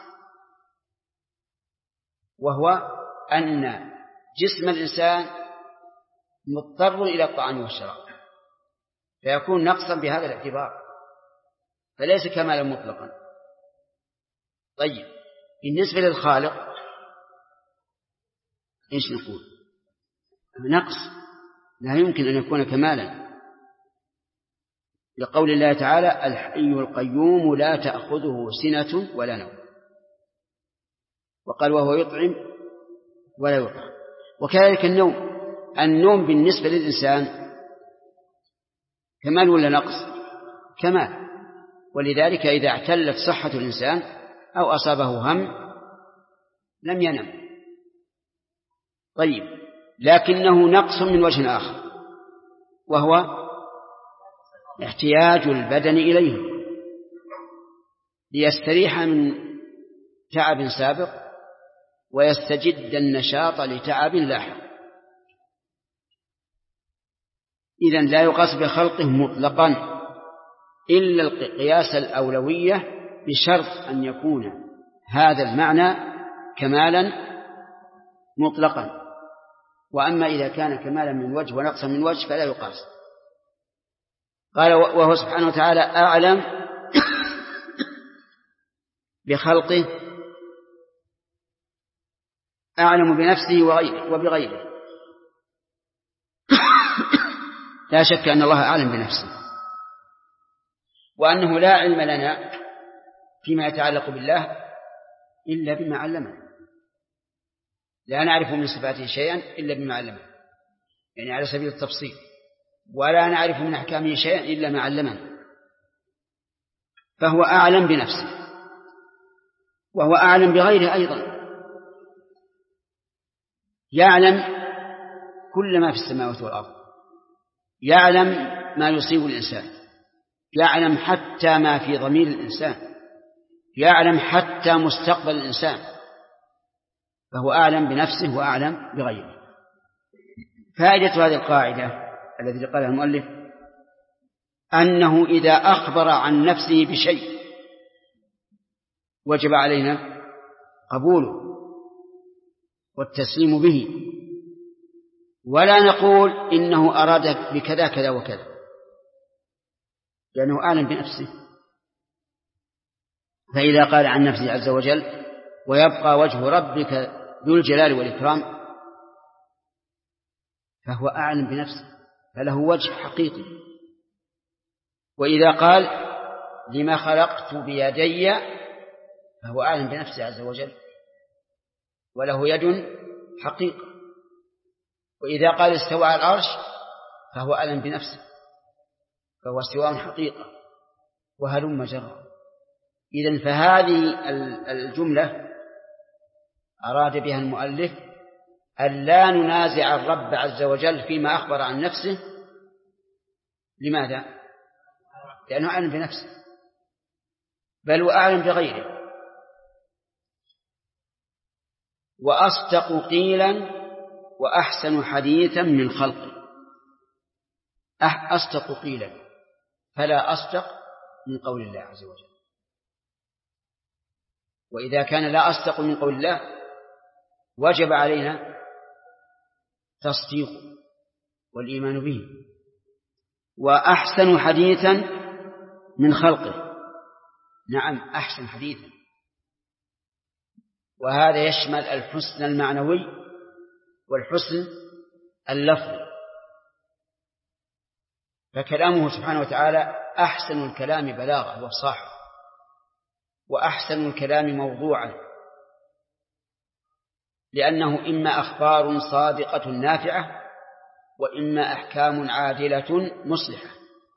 وهو أن جسم الإنسان مضطر إلى الطعام والشراب، فيكون نقصا بهذا الاعتبار، فليس كمالا مطلقا. طيب بالنسبة للخالق إيش نقول؟ نقص، لا يمكن أن يكون كمالا، لقول الله تعالى الحي القيوم لا تأخذه سنة ولا نوم، وقال وهو يطعم ولا يطعم. وكذلك النوم بالنسبة للإنسان كمال ولا نقص؟ كمال، ولذلك إذا اعتلت صحة الإنسان أو أصابه هم لم ينم. طيب لكنه نقص من وجه آخر، وهو احتياج البدن إليه ليستريح من تعب سابق ويستجد النشاط لتعب لاحق. إذن لا يقاس بخلقه مطلقا إلا القياس الأولوية، بشرط أن يكون هذا المعنى كمالا مطلقا. وأما إذا كان كمالا من وجه ونقصا من وجه فلا يقاس. قال وهو سبحانه وتعالى أعلم بخلقه، أعلم بنفسه وبغيره. لا شك أن الله أعلم بنفسه، وأنه لا علم لنا فيما يتعلق بالله إلا بما علمنا، لا نعرف من صفاته شيئا إلا بما علمنا، يعني على سبيل التفصيل، ولا نعرف من أحكامه شيئا إلا ما علمنا. فهو أعلم بنفسه، وهو أعلم بغيره أيضا، يعلم كل ما في السماوات والأرض، يعلم ما يصيب الإنسان، يعلم حتى ما في ضمير الإنسان، يعلم حتى مستقبل الإنسان، فهو أعلم بنفسه وأعلم بغيره. فائدة هذه القاعدة التي قالها المؤلف أنه إذا أخبر عن نفسه بشيء وجب علينا قبوله والتسليم به، ولا نقول إنه أراد بكذا كذا وكذا، لأنه أعلم بنفسه. فإذا قال عن نفسه عز وجل ويبقى وجه ربك ذو الجلال والإكرام فهو أعلم بنفسه، فله وجه حقيقي. وإذا قال لما خلقت بيدي فهو أعلم بنفسه عز وجل وله يد حقيقة. وإذا قال استوى على العرش فهو أعلم بنفسه فهو استواء حقيقة، وهلم جرا. إذن فهذه الجملة أراد بها المؤلف أن لا ننازع الرب عز وجل فيما أخبر عن نفسه. لماذا؟ لأنه أعلم بنفسه، بل وأعلم بغيره. وأصدق قيلا وأحسن حديثا من خلقه. أصدق قيلا، فلا أصدق من قول الله عز وجل. وإذا كان لا أصدق من قول الله وجب علينا تصديق والإيمان به. وأحسن حديثا من خلقه، نعم أحسن حديثا، وهذا يشمل الحسن المعنوي والحسن اللفظي. فكلامه سبحانه وتعالى أحسن الكلام بلاغة وفصاحة، وأحسن الكلام موضوعا، لأنه إما أخبار صادقة نافعة وإما أحكام عادلة مصلحة.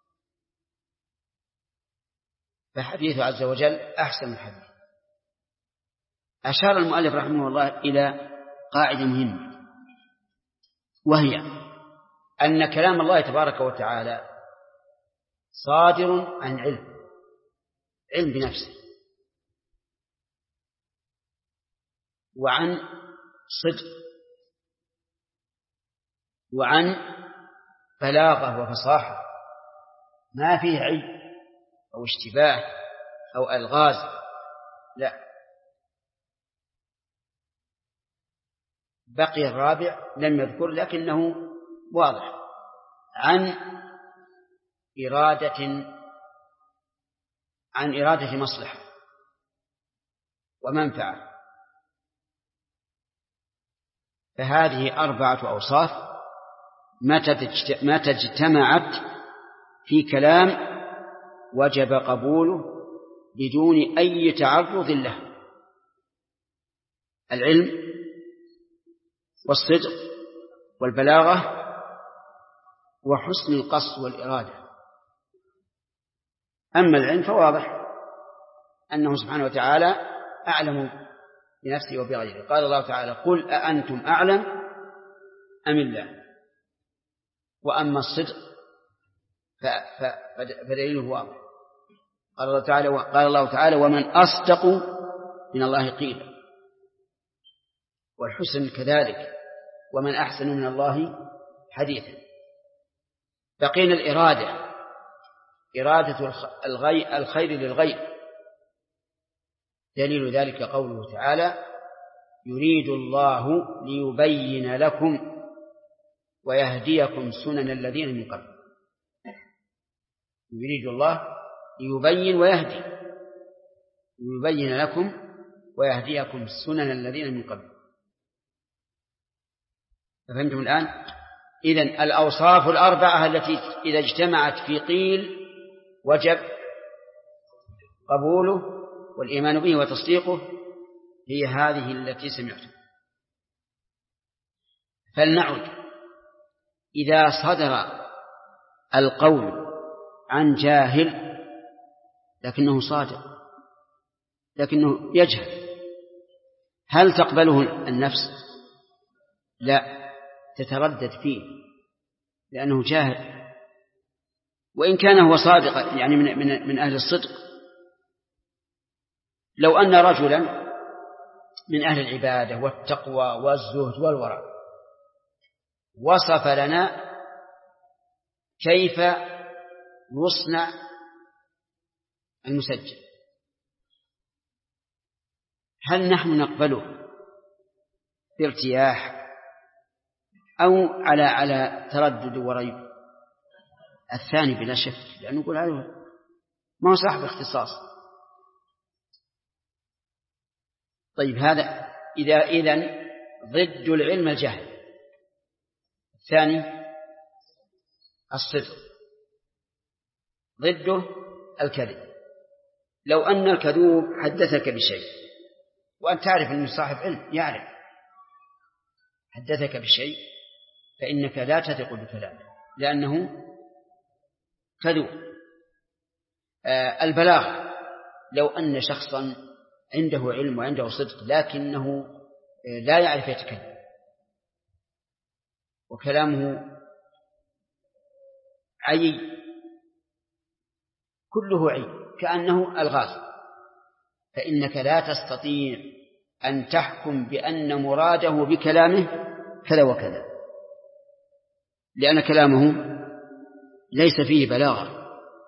فحديث عز وجل أحسن الحديث. أشار المؤلف رحمه الله إلى قاعدة مهمة، وهي أن كلام الله تبارك وتعالى صادر عن علم بنفسه، وعن صدق، وعن بلاغة وفصاحة، ما فيه عيب أو اشتباه أو ألغاز، لا. بقي الرابع لم يذكر لكنه واضح، عن إرادة مصلحة ومنفعة. فهذه 4 أوصاف متى اجتمعت في كلام وجب قبوله بدون أي تعرض له: العلم والصدق والبلاغة وحسن القصد والإرادة. أما العلم فواضح أنه سبحانه وتعالى أعلم بنفسه وبغيره. قال الله تعالى: قل أأنتم أعلم أم الله. وأما الصدق فدليله واضح. قال الله تعالى: ومن أصدق من الله قيلا. والحسن كذلك: ومن أحسن من الله حديثا. بقينا الإرادة، إرادة الخير للغير. دليل ذلك قوله تعالى: يريد الله ليبين لكم ويهديكم سنن الذين من قبل. يريد الله ليبين ويهدي، ليبين لكم ويهديكم سنن الذين من قبل. فهمتم الآن؟ إذن الأوصاف 4 التي إذا اجتمعت في قيل وجب قبوله والإيمان به وتصديقه هي هذه التي سمعتم. فلنعد: إذا صدر القول عن جاهل لكنه صادق، لكنه يجهل، هل تقبله النفس؟ لا، تتردد فيه لأنه جاهل، وإن كان هو صادق يعني من أهل الصدق. لو أن رجلا من أهل العبادة والتقوى والزهد والورع، وصف لنا كيف يصنع المسجل. هل نحن نقبله بارتياح أو على تردد وريب؟ الثاني بلا شك، لأنه نقول هذا ما هو صاحب اختصاص. طيب هذا إذن ضد العلم الجهل. الثاني الصدق، ضده الكذب. لو أن الكذوب حدثك بشيء وأن تعرف أن صاحب علم يعرف، حدثك بشيء فإنك لا تثق بكلامه لأنه كذوب. البلاغ، لو أن شخصا عنده علم وعنده صدق لكنه لا يعرف يتكلم وكلامه عي، كله عي كأنه الغاز، فإنك لا تستطيع أن تحكم بأن مراده بكلامه كذا وكذا، لأن كلامه ليس فيه بلاغة،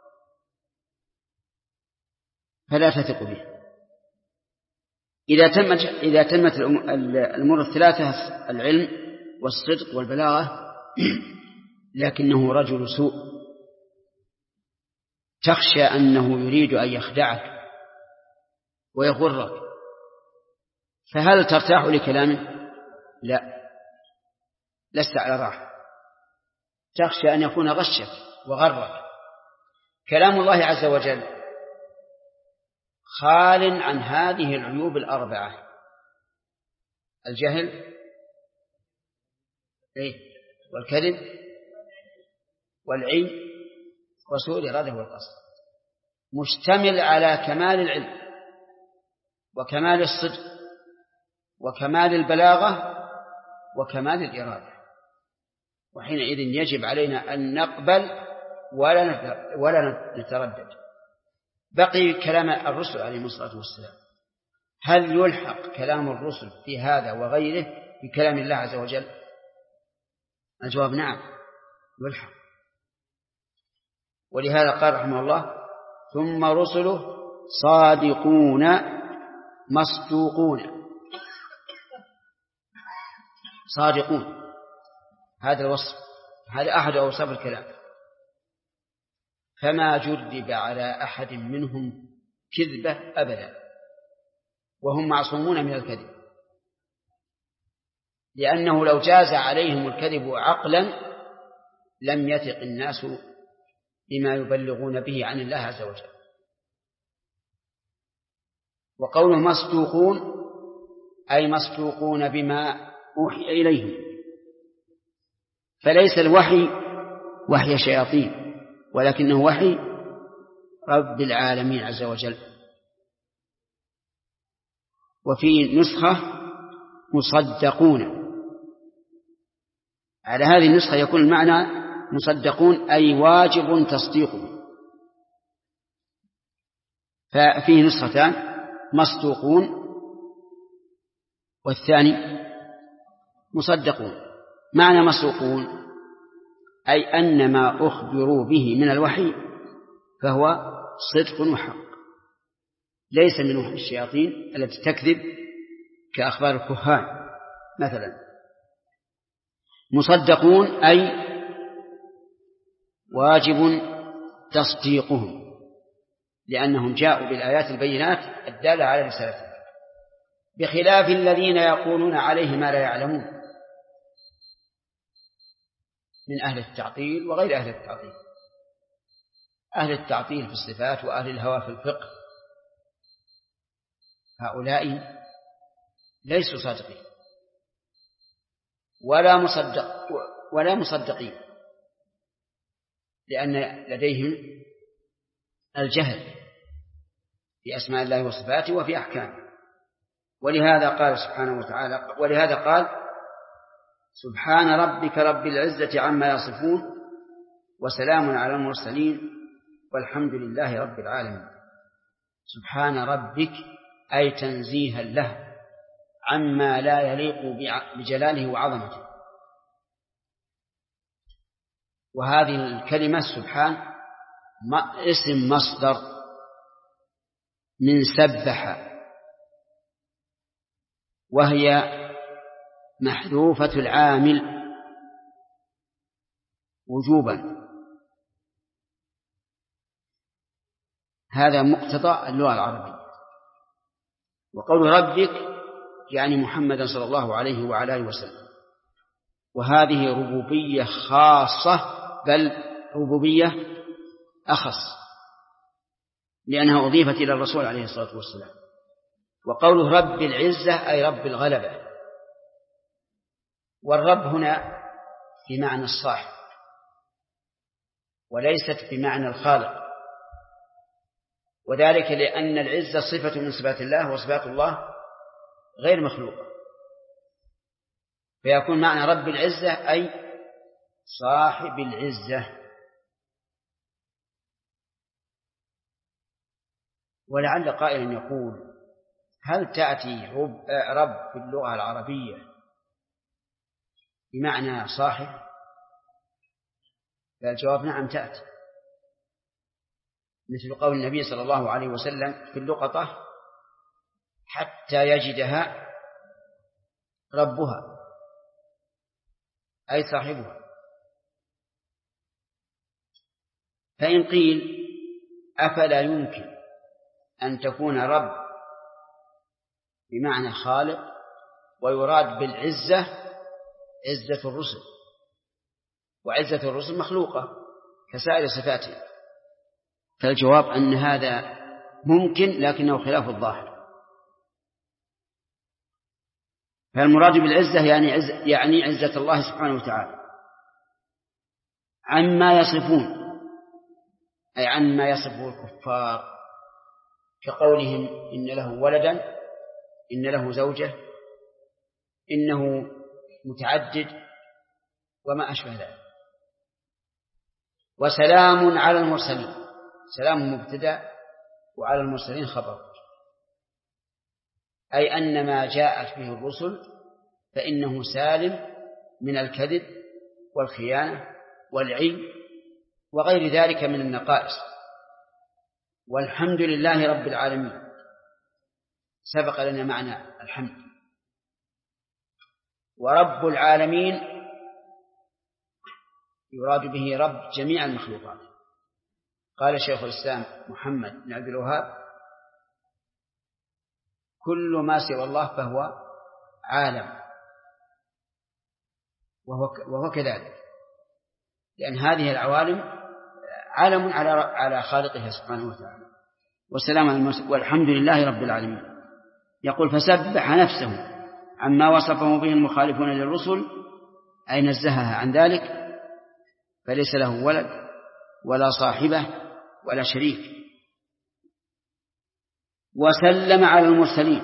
فلا تثق به. إذا تمت الأمور الثلاثة، العلم والصدق والبلاغة، لكنه رجل سوء تخشى أنه يريد أن يخدعك ويغرك، فهل ترتاح لكلامه؟ لا، لست على راحة، تخشى أن يكون غشك وغرك. كلام الله عز وجل خال عن هذه العيوب الأربعة: الجهل والكذب والعي وسوء الإرادة والقصد، مشتمل على كمال العلم وكمال الصدق وكمال البلاغة وكمال الإرادة، وحينئذ يجب علينا أن نقبل ولا نتردد. بقي كلام الرسل عليهم الصلاة والسلام، هل يلحق كلام الرسل في هذا وغيره بكلام الله عز وجل؟ الجواب نعم، يلحق. ولهذا قال رحمه الله: ثم رسله صادقون مصدوقون. صادقون هذا الوصف، هذا أحد أوصاف الكلام، فما جرب على أحد منهم كذبة أبدا، وهم معصومون من الكذب، لأنه لو جاز عليهم الكذب عقلا لم يثق الناس بما يبلغون به عن الله عز وجل. وقوله مصدوقون أي مصدوقون بما أوحي إليهم، فليس الوحي وحي شياطين، ولكنه وحي رب العالمين عز وجل. وفي نسخة مصدقون، على هذه النسخة يكون المعنى مصدقون أي واجب تصديقه. ففيه نسختان: مصدوقون والثاني مصدقون. معنى مصدوقون أي أن ما أخبروا به من الوحي فهو صدق وحق، ليس من وحي الشياطين التي تكذب كأخبار الكهان مثلا. مصدقون أي واجب تصديقهم، لأنهم جاءوا بالآيات البينات الدالة على رسالته، بخلاف الذين يقولون عليه ما لا يعلمون من أهل التعطيل وغير أهل التعطيل. أهل التعطيل في الصفات وأهل الهوى في الفقه، هؤلاء ليسوا صادقين ولا مصدقين، لأن لديهم الجهل في أسماء الله وصفاته وفي أحكامه. ولهذا قال سبحانه وتعالى: ولهذا قال: سبحان ربك رب العزة عما يصفون وسلام على المرسلين والحمد لله رب العالمين. سبحان ربك أي تنزيها له عما لا يليق بجلاله وعظمته. وهذه الكلمة سبحان اسم مصدر من سبح، وهي محذوفة العامل وجوبا. هذا مقتضى اللغة العربية. وقول ربك يعني محمدا صلى الله عليه وعلى آله وسلم. وهذه ربوبية خاصة، بل ربوبية أخص، لأنها أضيفت إلى الرسول عليه الصلاة والسلام. وقوله رب العزة أي رب الغلبة. والرب هنا بمعنى الصاحب وليست بمعنى الخالق، وذلك لأن العزة صفة من صفات الله، وصفات الله غير مخلوقة، فيكون معنى رب العزة أي صاحب العزة. ولعل قائلا يقول هل تأتي رب في اللغة العربية بمعنى صاحب؟ فالجواب نعم تأتي، مثل قول النبي صلى الله عليه وسلم في اللقطة حتى يجدها ربها أي صاحبها. فإن قيل أفلا يمكن أن تكون رب بمعنى خالق ويراد بالعزة عزة الرسل، وعزة الرسل مخلوقة كسائر صفاتها؟ فالجواب أن هذا ممكن لكنه خلاف الظاهر. فالمراد بالعزة يعني عزة الله سبحانه وتعالى عما يصفون، أي عما يصفه الكفار، كقولهم إن له ولدا، إن له زوجة، إنه متعدد، وما أشبه ذلك. وسلام على المرسلين، سلام مبتدأ وعلى المرسلين خبر، أي أن ما جاءت به الرسل فإنه سالم من الكذب والخيانة والعيب وغير ذلك من النقائص. والحمد لله رب العالمين، سبق لنا معنى الحمد. ورب العالمين يراد به رب جميع المخلوقات. قال شيخ الإسلام محمد بن عبد الوهاب كل ما سوى الله فهو عالم، وهو كذلك، لأن هذه العوالم عالم على خالقها سبحانه وتعالى. والسلام والحمد لله رب العالمين. يقول فسبح نفسه عما وصفه به المخالفون للرسل، أي نزهها عن ذلك، فليس له ولد ولا صاحبة ولا شريك. وسلم على المرسلين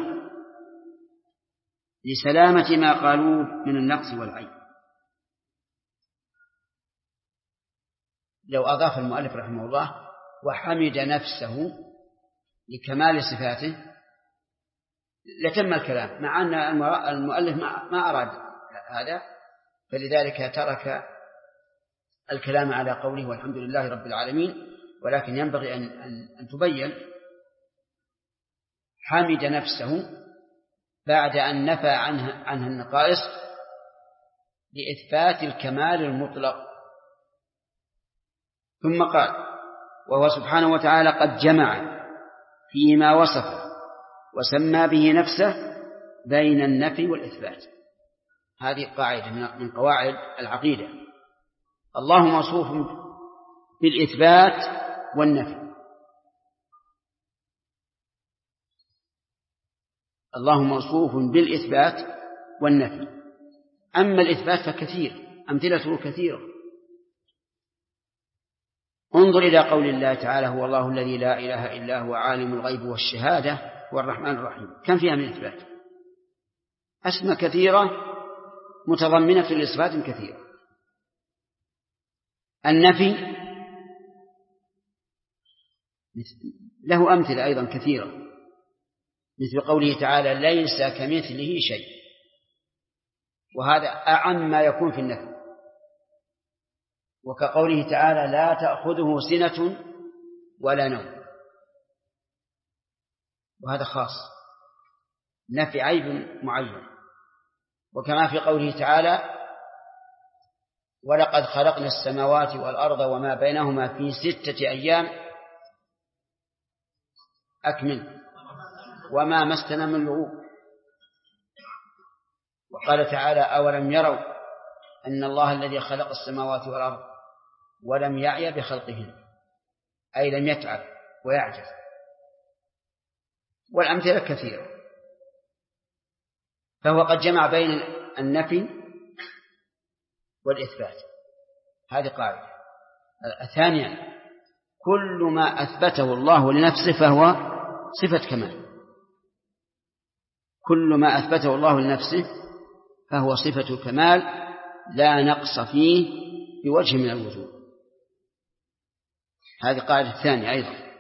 لسلامة ما قالوه من النقص والعيب. لو أضاف المؤلف رحمه الله وحمد نفسه لكمال صفاته لتم الكلام، مع أن المؤلف ما أراد هذا، فلذلك ترك الكلام على قوله والحمد لله رب العالمين. ولكن ينبغي أن تبين حمد نفسه بعد أن نفى عنها النقائص لإثبات الكمال المطلق. ثم قال وهو سبحانه وتعالى قد جمع فيما وصف وسمى به نفسه بين النفي والإثبات. هذه قاعدة من قواعد العقيدة. الله موصوف بالإثبات والنفي. الله موصوف بالإثبات والنفي. أما الإثبات فكثير، أمثلته كثيرة. انظر إلى قول الله تعالى هو الله الذي لا إله إلا هو عالم الغيب والشهادة هو الرحمن الرحيم. كم فيها من إثبات؟ أسماء كثيرة متضمنة لإثبات كثيرة. النفي له أمثلة أيضا كثيرة، مثل قوله تعالى ليس كمثله شيء، وهذا أعم ما يكون في النفي. وكقوله تعالى لا تأخذه سنة ولا نوم، وهذا خاص نفي عيب معين. وكما في قوله تعالى ولقد خلقنا السماوات والأرض وما بينهما في 6 أيام أكمل وما مسنا من لغوب. وقال تعالى أولم يروا أن الله الذي خلق السماوات والأرض ولم يعي بخلقهن، أي لم يتعب ويعجز. والأمثلة كثيرة. فهو قد جمع بين النفي والإثبات، هذه قاعدة. الثانية كل ما أثبته الله لنفسه فهو صفة كمال، كل ما أثبته الله لنفسه فهو صفة كمال لا نقص فيه بوجه من الوجوه. هذه قاعدة الثانية. أيضا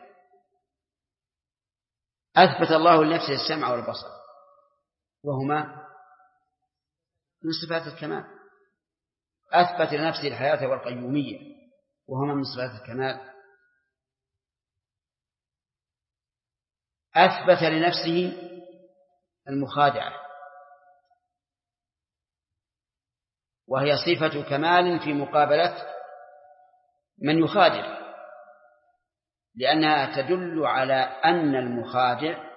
أثبت الله لنفسه السمع والبصر، وهما من صفات الكمال. أثبت لنفسه الحياة والقيومية، وهما من صفات الكمال. أثبت لنفسه المخادعة، وهي صفة كمال في مقابلة من يخادع، لأنها تدل على أن المخادع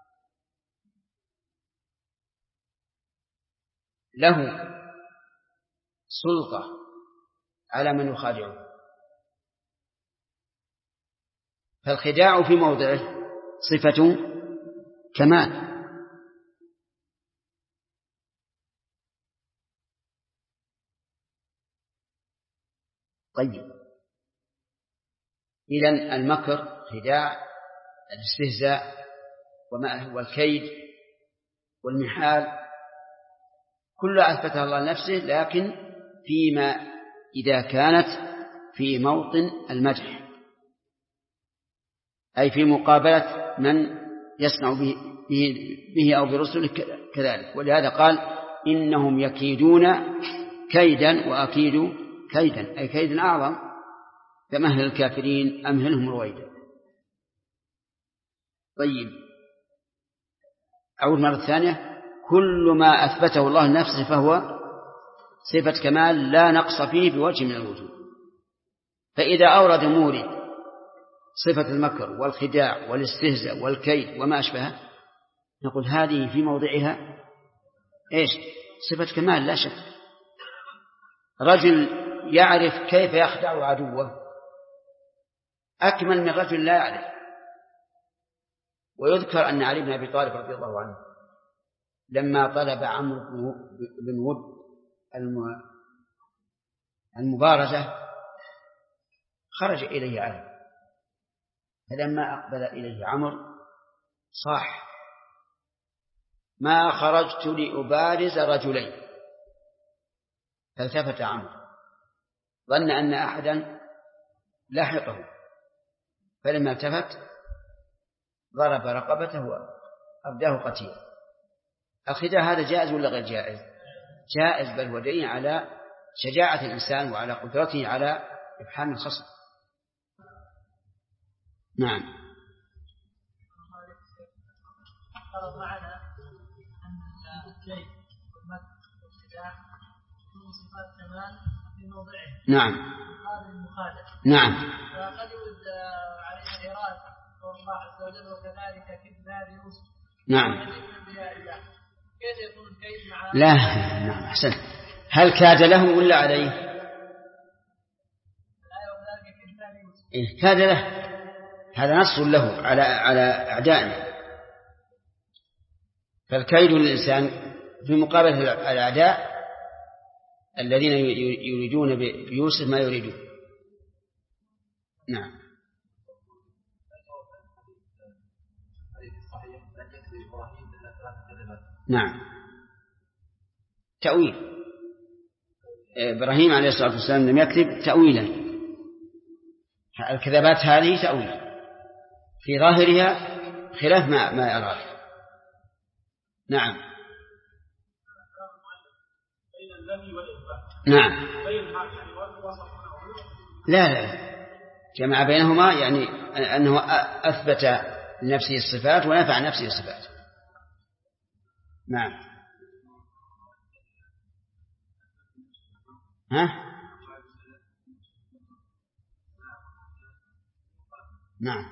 له سلطة على من يخادعه. فالخداع في موضعه صفة كمال. طيب، إذن المكر خداع، الاستهزاء والكيد والمحال كلها أثبتها الله لنفسه، لكن فيما إذا كانت في موطن المدح، أي في مقابلة من يصنع به أو برسله كذلك. ولهذا قال إنهم يكيدون كيدا وأكيد كيدا، أي كيد أعظم، فمهل الكافرين أمهلهم رويدا. طيب، أعود مرة ثانية. كل ما أثبته الله لنفسه فهو صفة كمال لا نقص فيه بوجه من الوجوه. فإذا أورد مورد صفة المكر والخداع والاستهزاء والكيد وما أشبهه، نقول هذه في موضعها إيش؟ صفة كمال لا شك. رجل يعرف كيف يخدع عدوه أكمل من رجل لا يعرف. ويذكر أن علي بن أبي طالب رضي الله عنه لما طلب عمرو بن ود المبارزة خرج إليه علي، فلما أقبل إليه عمرو صاح: ما خرجت لأبارز رجلين. فالتفت عمرو ظن أن أحدا لاحقه، فلما التفت ضرب رقبته وأبداه قتيلا. الخداع هذا جائز ولا غير جائز؟ جائز، بل هو دليل على شجاعة الإنسان وعلى قدرته على إفحام الخصم. نعم. قال معنا أن الكيد والمكر والخداع من صفات كمال في موضعه. نعم. هذا المخادع. نعم. فقد يرد عليه الإيراد قول الله عز وجل وكذلك كدنا ليوسف. نعم. كيف يكون الكيد مع؟ لا، نعم، أحسن. هل كاد له ولا عليه؟ إيه، كاد له، هذا نصر له على أعدائه. فالكيد للإنسان في مقابلة الأعداء الذين يريدون بيوسف ما يريدون. نعم. نعم. تأويل. إبراهيم عليه الصلاة والسلام لم يكذب تأويلا. الكذبات هذه تأويل في ظاهرها خلاف ما أراد. نعم نعم لا جمع بينهما يعني أنه أثبت لنفسه الصفات ونفع نفسه الصفات. نعم نعم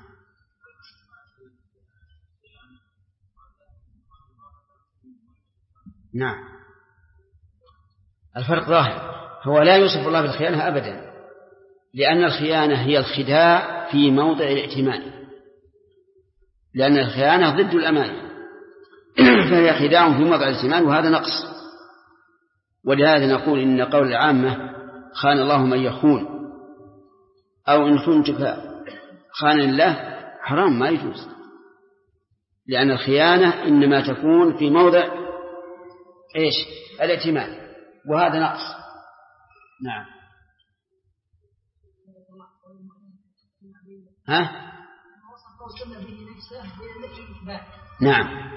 نعم الفرق ظاهر. هو لا يوصف الله بالخيانة أبدا، لأن الخيانة هي الخداع في موضع الائتمان، لأن الخيانة ضد الأمانة فهي خداع في موضع الائتمان وهذا نقص. ولهذا نقول إن قول العامة خان الله من يخون أو إن خنتك خان الله حرام ما يجوز، لأن الخيانة إنما تكون في موضع إيش الائتمان وهذا نقص. نعم نعم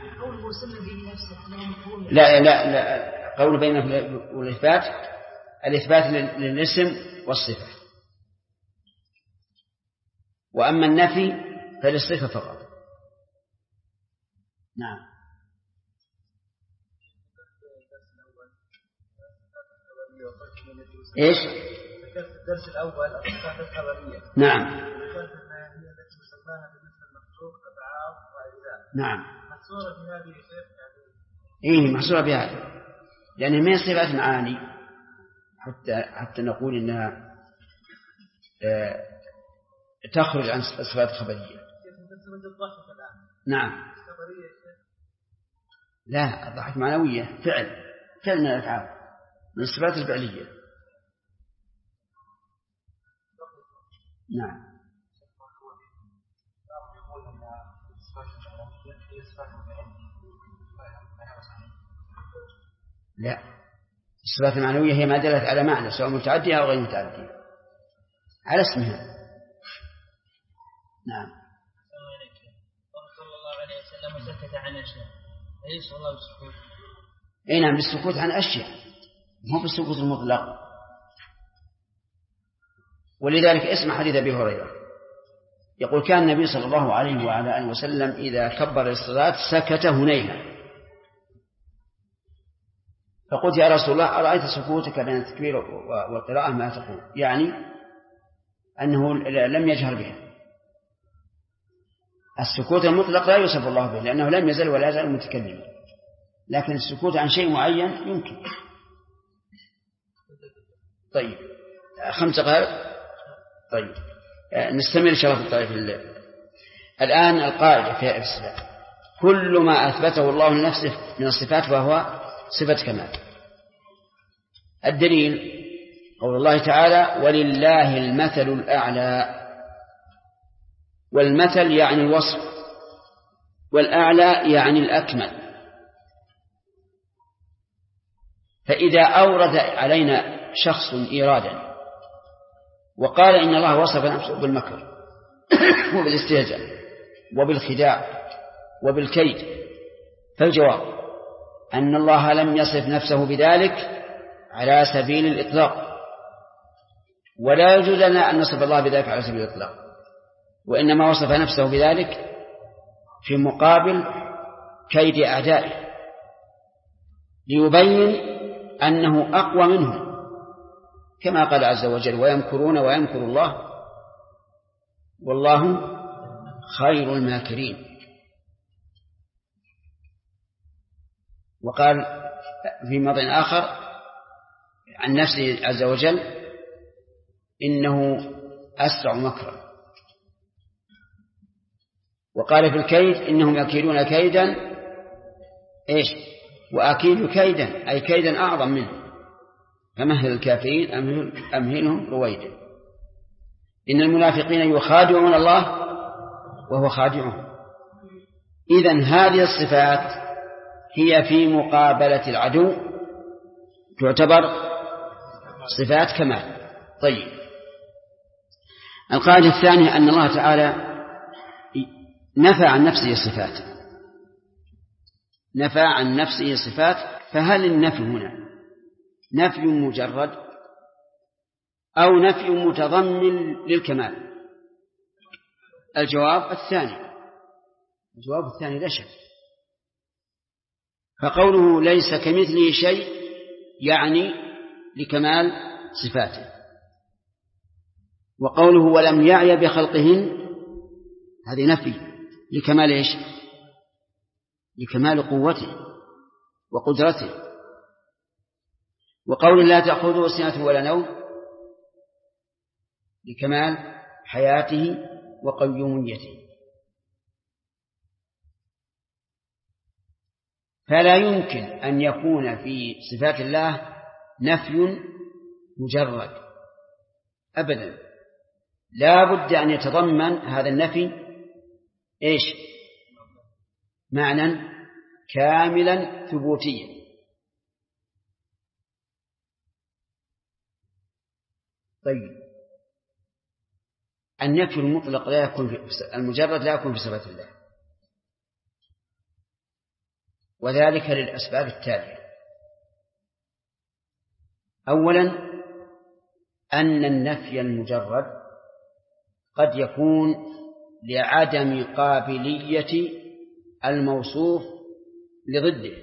لا قول بين والإثبات الإثبات للاسم والصفة، وأما النفي فللصفة فقط. نعم إيش ذكرت الدرس الأول الصفات الخبرية. نعم ذكرت أنها هي التي مسماها بالنسبة للمخلوق أفعال وأجزاء. نعم محصورة في هذه الشيء إيه محصورة بهذه، لأن ما صفات معاني حتى نقول إنها تخرج عن الصفات الخبرية. نعم لا الضحك معنوية فعل من الأفعال من الصفات الفعلية. نعم لا الصفات المعنوية هي ما دلت على معنى سواء متعدية أو غير متعدية على اسمها. نعم صلى الله عليه وسلم سكت عن أشياء ليس الله بالسكوت. أي نعم بالسكوت عن أشياء مو بالسكوت المطلق. ولذلك اسمع حديث أبي هريرة يقول كان النبي صلى الله عليه وعلى آله وسلم إذا كبر الصلاة سكت هنيهة، فقلت يا رسول الله أرأيت سكوتك بين التكبير والقراءة ما تقول؟ يعني أنه لم يجهر بها. السكوت المطلق لا يوصف الله به لأنه لم يزل ولا يزال متكلما، لكن السكوت عن شيء معين يمكن. طيب 5 دقائق. طيب نستمر إن شاء الله في الطريق. الآن القاعدة في الصفات كل ما أثبته الله لنفسه من الصفات فهو صفة كمال. الدليل قول الله تعالى ولله المثل الأعلى، والمثل يعني الوصف والأعلى يعني الأكمل. فإذا أورد علينا شخص إيرادا وقال إن الله وصف نفسه بالمكر وبالاستهزاء وبالخداع وبالكيد، فالجواب أن الله لم يصف نفسه بذلك على سبيل الإطلاق، ولا يجوز لنا أن نصف الله بذلك على سبيل الإطلاق، وإنما وصف نفسه بذلك في مقابل كيد أعدائه ليبين أنه أقوى منهم، كما قال عز وجل ويمكرون ويمكر الله والله خير الماكرين. وقال في موضع آخر عن نفسه عز وجل إنه أسرع مكرا. وقال في الكيد إنهم يكيدون كيدا إيش وأكيد كيدا أي كيدا أعظم منه، فمهل الكافرين أمهلهم رويدا. إن المنافقين يخادعون الله وهو خادعهم. إذن هذه الصفات هي في مقابلة العدو تعتبر صفات كمال. طيب القاعدة الثانية أن الله تعالى نفى عن نفسه الصفات نفى عن نفسه صفات، فهل النفي هنا نفي مجرد أو نفي متضمن للكمال؟ الجواب الثاني لا شك. فقوله ليس كمثله شيء يعني لكمال صفاته، وقوله ولم يعي بخلقهن هذه نفي لكمال إيش؟ لكمال قوته وقدرته. وقول لا تأخذه سنة ولا نوم لكمال حياته وقيوميته. فلا يمكن أن يكون في صفات الله نفي مجرد أبدا، لا بد أن يتضمن هذا النفي إيش؟ معنى كاملا ثبوتيا. طيب النفي المطلق لا يكون في المجرد لا يكون في صفات الله، وذلك للأسباب التالية. أولا أن النفي المجرد قد يكون لعدم قابلية الموصوف لضده.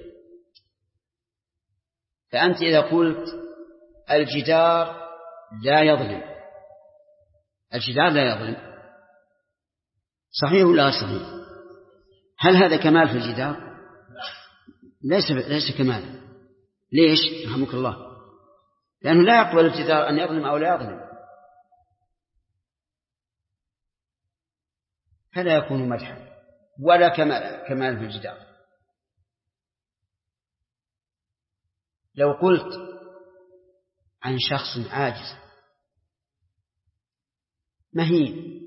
فأنت إذا قلت الجدار لا يظلم، الجدار لا يظلم، صحيح ولا غير صحيح؟ هل هذا كمال في الجدار؟ ليس كمال. ليش؟ رحمك الله، لأنه لا يقبل الجدار أن يظلم أو لا يظلم، فلا يكون مدحا ولا كمال في الجدار. لو قلت عن شخص عاجز مهين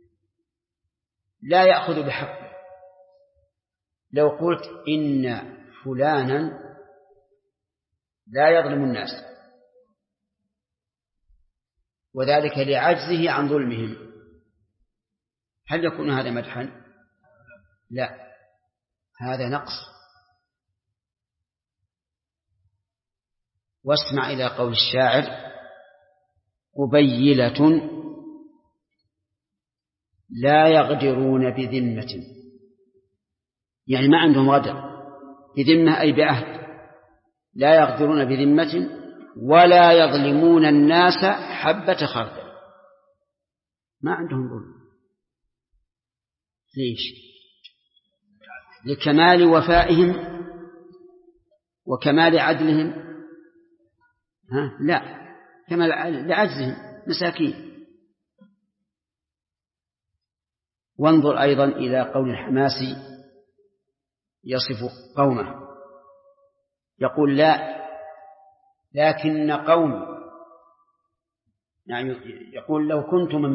لا يأخذ بحقه، لو قلت إن فلانا لا يظلم الناس وذلك لعجزه عن ظلمهم، هل يكون هذا مدحا؟ لا، هذا نقص. واسمع إلى قول الشاعر: قبيلة لا يغدرون بذمة، يعني ما عندهم غدر، بذمة أي بعهد، لا يغدرون بذمة ولا يظلمون الناس حبة خردل، ما عندهم ظلم. ليش؟ لكمال وفائهم وكمال عدلهم؟ لا، كمال لعجزهم، مساكين. وانظر أيضا إلى قول الحماسي يصف قومه، يقول: لا لكن قوم، يعني يقول لو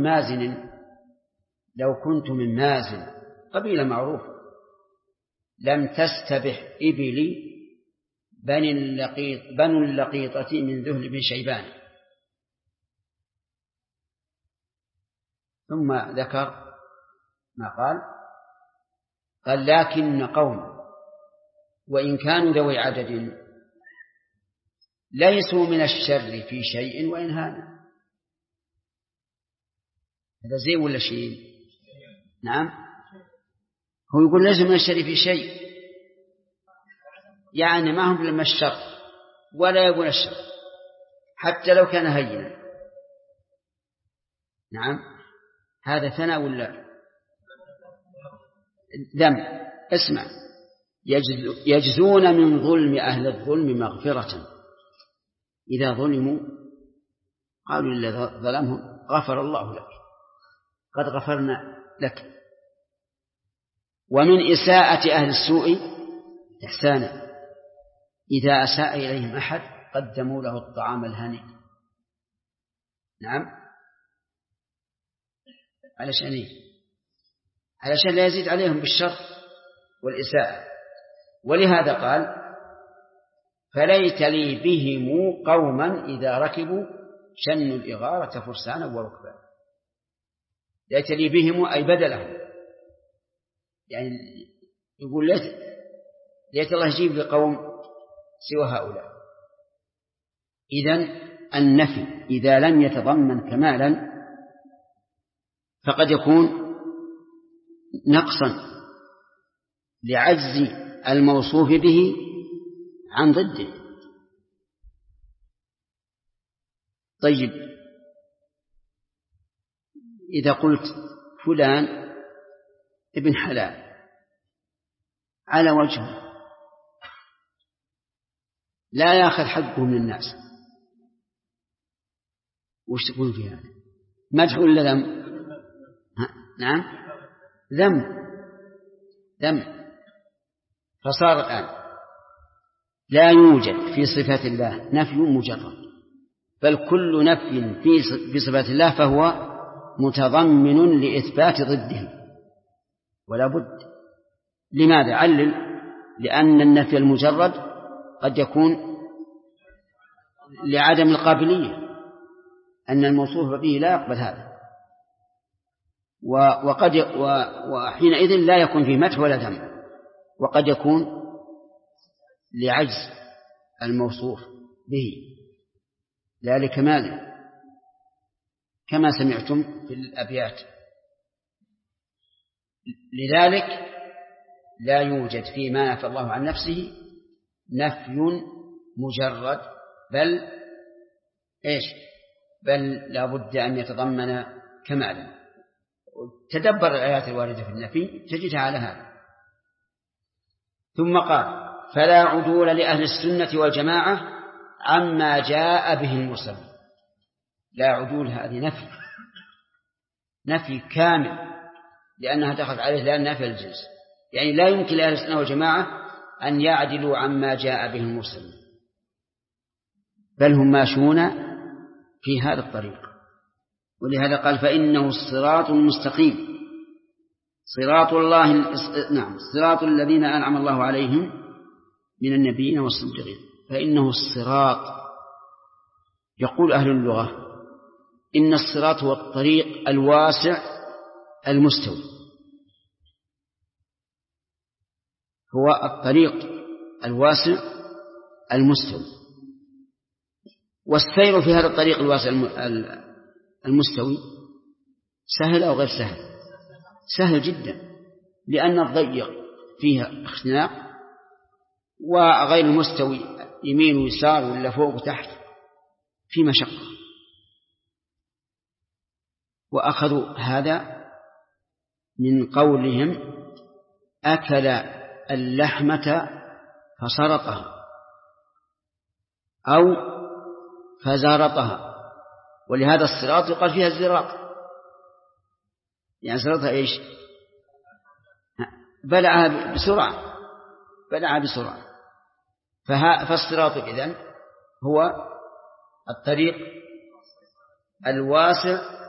كنت من مازن قبيلة معروفة لم تستبح إبلي بنو اللقيطة من ذهل بن شيبان. ثم ذكر ما قال لكن قوم وإن كانوا ذوي عدد ليسوا من الشر في شيء وإن هانا. هذا زي ولا شيء؟ نعم، هو يقول ليسوا من الشر في شيء، يعني ما هم لما الشر ولا يقول الشر حتى لو كان هينا. نعم، هذا ثناء ولا ذم؟ اسمع: يجزون من ظلم أهل الظلم مغفرة، إذا ظلموا قالوا للذي ظلمهم غفر الله لك، قد غفرنا لك. ومن إساءة أهل السوء إحسانا، إذا أساء إليهم أحد قدموا له الطعام الهني. نعم، علشان إيه؟ علشان لا يزيد عليهم بالشر والإساءة. ولهذا قال: فليت لي بهم قوما إذا ركبوا شنوا الإغارة فرسانا وركبانا. ليت لي بهم أي بدلهم، يعني يقول ليت الله يجيب لقوم سوى هؤلاء. إذن النفي إذا لم يتضمن كمالا فقد يكون نقصا لعجز الموصوف به عن ضده. طيب إذا قلت فلان ابن حلال على وجهه لا يأخذ حقه من الناس، وش تقول في هذا؟ مدح ولا ذم؟ نعم ذم. فصار الآن لا يوجد في صفات الله نفي مجرد، بل كل نفي في صفات الله فهو متضمن لإثبات ضده ولا بد. لماذا؟ علل. لأن النفي المجرد قد يكون لعدم القابلية، أن الموصوف به لا يقبل هذا، وحينئذ لا يكون فيه مدح ولا ذم. وقد يكون لعجز الموصوف به لا لكماله، كما سمعتم في الأبيات. لذلك لا يوجد فيما نفى الله عن نفسه نفي مجرد، بل لا بد أن يتضمن كمالا. تدبر الآيات الواردة في النفي تجدها على هذا. ثم قال: فلا عدول لأهل السنة والجماعة عما جاء به المرسل. لا عدول هذه نفي كامل، لأنها دخلت عليه لأن نافي الجنس، يعني لا يمكن لأهل السنة والجماعة أن يعدلوا عما جاء به المرسل، بل هم ماشون في هذا الطريق. ولهذا قال: فإنه الصراط المستقيم، صراط الله صراط الذين أنعم الله عليهم من النبيين والصديقين. فإنه الصراط. يقول أهل اللغة: إن الصراط هو الطريق الواسع المستوي، هو الطريق الواسع المستوي. والسير في هذا الطريق الواسع المستوي سهل أو غير سهل؟ سهل جدا، لأن الضيق فيها اختناق، وغير المستوي يمين ويسار ولا فوق وتحت في مشقة. وأخذوا هذا من قولهم: أكل اللحمة فسرطها أو فزارطها. ولهذا الصراط يقال فيها الزراط، يعني صراطها إيش؟ بلعها بسرعة. فالصراط إذن هو الطريق الواسع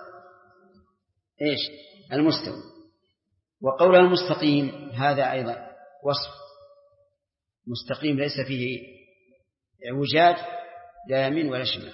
المستوي. وقولها المستقيم هذا أيضا وصف مستقيم ليس فيه اعوجاج لا يمين ولا شمال.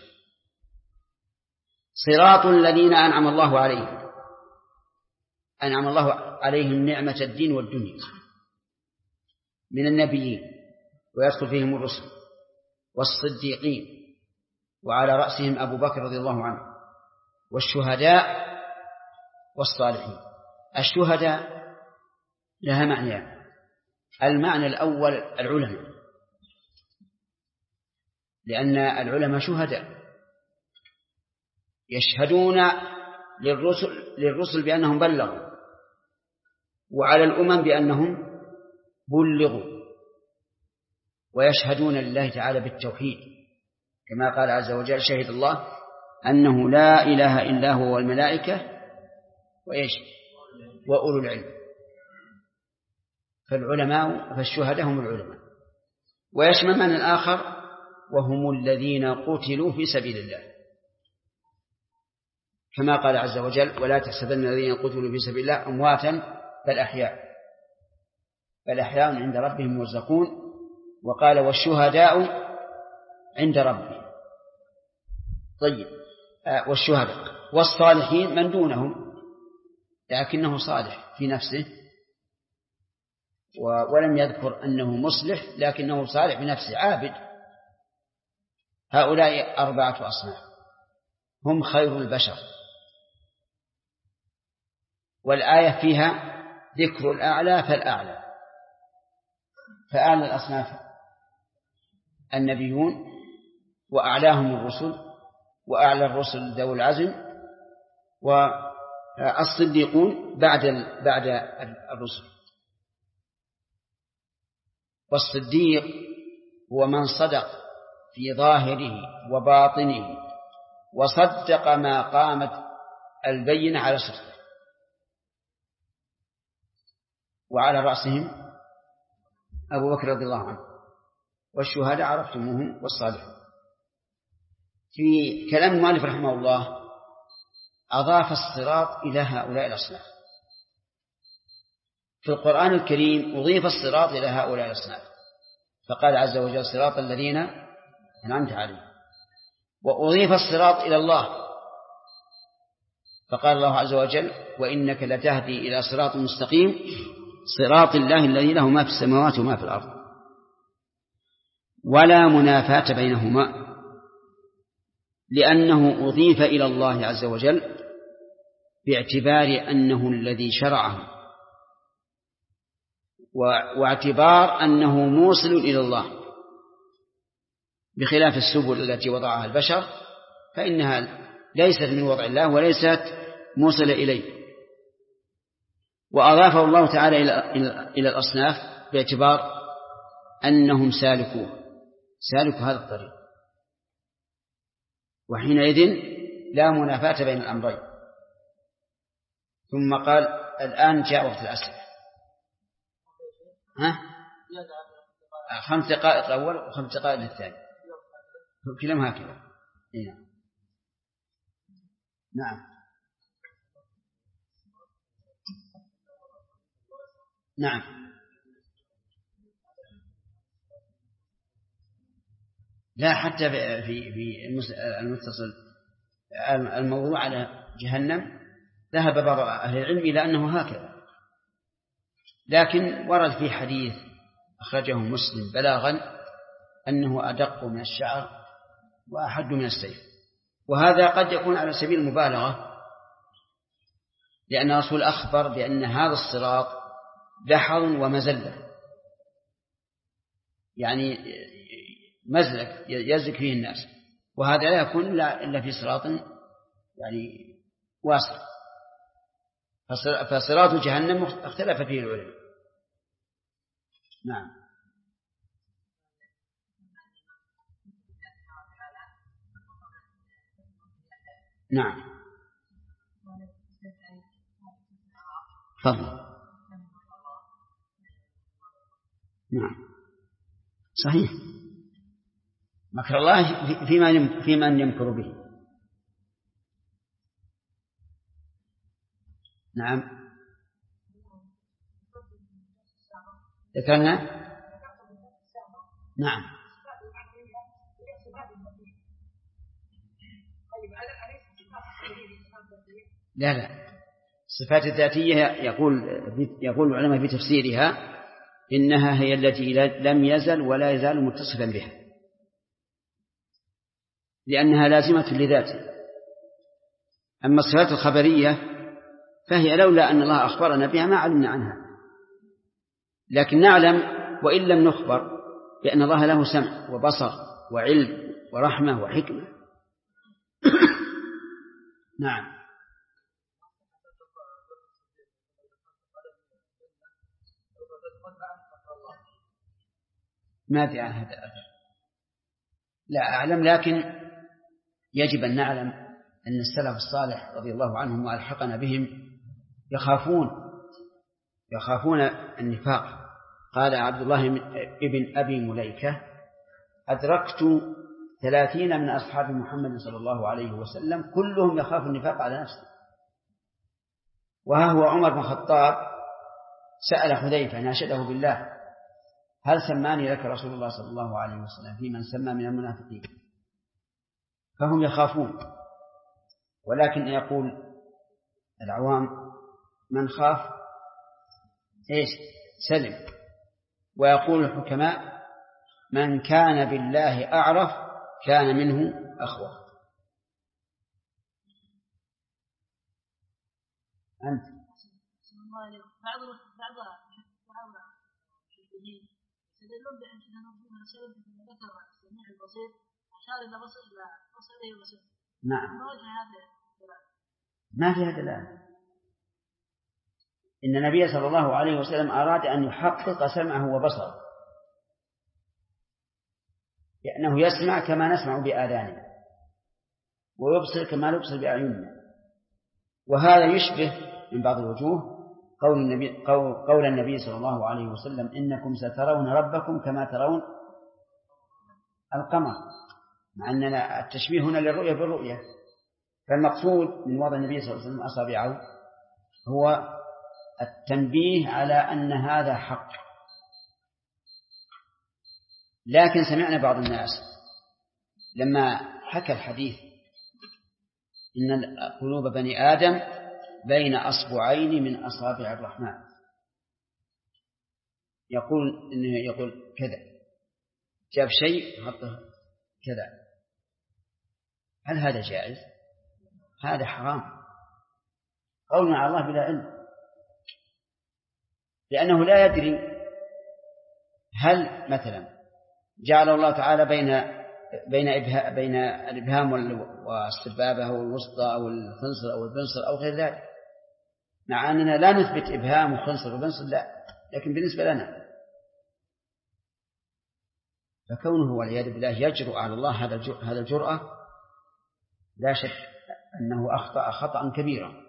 صراط الذين أنعم الله عليهم، أنعم الله عليهم نعمة الدين والدنيا من النبيين، ويدخل فيهم الرسل والصديقين، وعلى رأسهم أبو بكر رضي الله عنه، والشهداء والصالحين. الشهداء لها معنيان: المعنى الأول العلماء، لأن العلماء شهداء يشهدون للرسل بأنهم بلغوا، وعلى الأمم بأنهم بلغوا، ويشهدون لله تعالى بالتوحيد، كما قال عز وجل: شهد الله أنه لا إله إلا هو والملائكة وأولو العلم. فالشهداء هم العلماء. ويشمل من الآخر: وهم الذين قتلوا في سبيل الله، كما قال عز وجل: ولا تحسبن الذين قتلوا في سبيل الله أمواتا بل أحياء عند ربهم يرزقون. وقال: والشهداء عند ربهم. طيب، والشهداء والصالحين من دونهم لكنه صالح في نفسه، ولم يذكر أنه مصلح لكنه صالح بنفسه عابد. هؤلاء 4 أصناف هم خير البشر، والآية فيها ذكر الأعلى فالأعلى، فأعلى الأصناف النبيون، وأعلاهم الرسل، وأعلى الرسل ذوي العزم، والصديقون بعد الرسل. والصديق هو من صدق في ظاهره وباطنه وصدق ما قامت البينة على صدقه، وعلى رأسهم أبو بكر رضي الله عنه، والشهداء عرفتموهم، والصالحون. في كلام المؤلف رحمه الله أضاف الصراط إلى هؤلاء الأصناف. في القرآن الكريم أضيف الصراط إلى هؤلاء الأصناف، فقال عز وجل صراط الذين أنعمت عليهم. وأضيف الصراط إلى الله، فقال الله عز وجل وإنك لتهدي إلى صراط مستقيم صراط الله الذي له ما في السماوات وما في الأرض. ولا منافاة بينهما، لأنه أضيف إلى الله عز وجل باعتبار أنه الذي شرعه، واعتبار أنه موصل إلى الله، بخلاف السبل التي وضعها البشر فإنها ليست من وضع الله وليست موصلة إليه. وأضافه الله تعالى إلى الأصناف باعتبار أنهم سالك هذا الطريق، وحينئذ لا منافاة بين الأمرين. ثم قال الآن جاء وقت الأسئلة. 5 دقائق الأول و5 دقائق الثاني، كلام هكذا. نعم. لا، حتى في المتصل الموضوع على جهنم ذهب بعض أهل العلم إلى أنه هكذا، لكن ورد في حديث أخرجه مسلم بلاغا أنه أدق من الشعر وأحد من السيف، وهذا قد يكون على سبيل المبالغة، لأن الرسول أخبر بأن هذا الصراط دحر ومزلة، يعني مزلك يزلك فيه الناس، وهذا لا يكون إلا في صراط يعني واسع. فصراط جهنم اختلف فيه العلماء. نعم. تفضل. نعم صحيح، مكر الله في من يمكر به. نعم ذكرنا. نعم لا الصفات الذاتية يقول العلماء في تفسيرها إنها هي التي لم يزل ولا يزال متصفا بها، لأنها لازمة لذاته. أما الصفات الخبرية فهي لولا أن الله أخبرنا بها ما علمنا عنها، لكن نعلم وإن لم نخبر بأن الله له سمع وبصر وعلم ورحمة وحكمة. نعم. ما أدري عن هذا لا أعلم، لكن يجب أن نعلم أن السلف الصالح رضي الله عنهم وألحقنا بهم يخافون النفاق. قال عبد الله ابن أبي مليكة أدركت 30 من أصحاب محمد صلى الله عليه وسلم كلهم يخاف النفاق على نفسه. وها هو عمر بن الخطاب سأل حذيفة ناشده بالله هل سماني لك رسول الله صلى الله عليه وسلم في من سمى من المنافقين؟ فهم يخافون، ولكن يقول العوام من خاف سلم، ويقول الحكماء من كان بالله أعرف كان منه أخوف. أنت بعض المشبهين يستدلون بأن ربنا سبب أن ذكر السميع البصير أشار إلى بصره وسمعه. نعم. ما وجه هذا؟ ما فيها دلالة. إن النبي صلى الله عليه وسلم أراد أن يحقق سمعه وبصره، لأنه يسمع كما نسمع بآذاننا ويبصر كما نبصر بأعيننا. وهذا يشبه من بعض الوجوه قول النبي صلى الله عليه وسلم إنكم سترون ربكم كما ترون القمر، مع أننا التشبيه هنا للرؤية بالرؤية. فالمقصود من وضع النبي صلى الله عليه وسلم أصابعه هو التنبيه على أن هذا حق. لكن سمعنا بعض الناس لما حكى الحديث إن قلوب بني آدم بين أصبعين من أصابع الرحمن، يقول كذا، جاب شيء حطه كذا، هل هذا جائز؟ هذا حرام، قولنا على الله بلا علم، لأنه لا يدري هل مثلا جعل الله تعالى بين الإبهام والسبابة أو الوسطى أو الخنصر أو البنصر أو غير ذلك، مع أننا لا نثبت إبهام وخنصر وبنصر، لا، لكن بالنسبة لنا فكونه والعياذ بالله يجرؤ على الله هذا الجرأة لا شك أنه أخطأ خطأ كبيرا.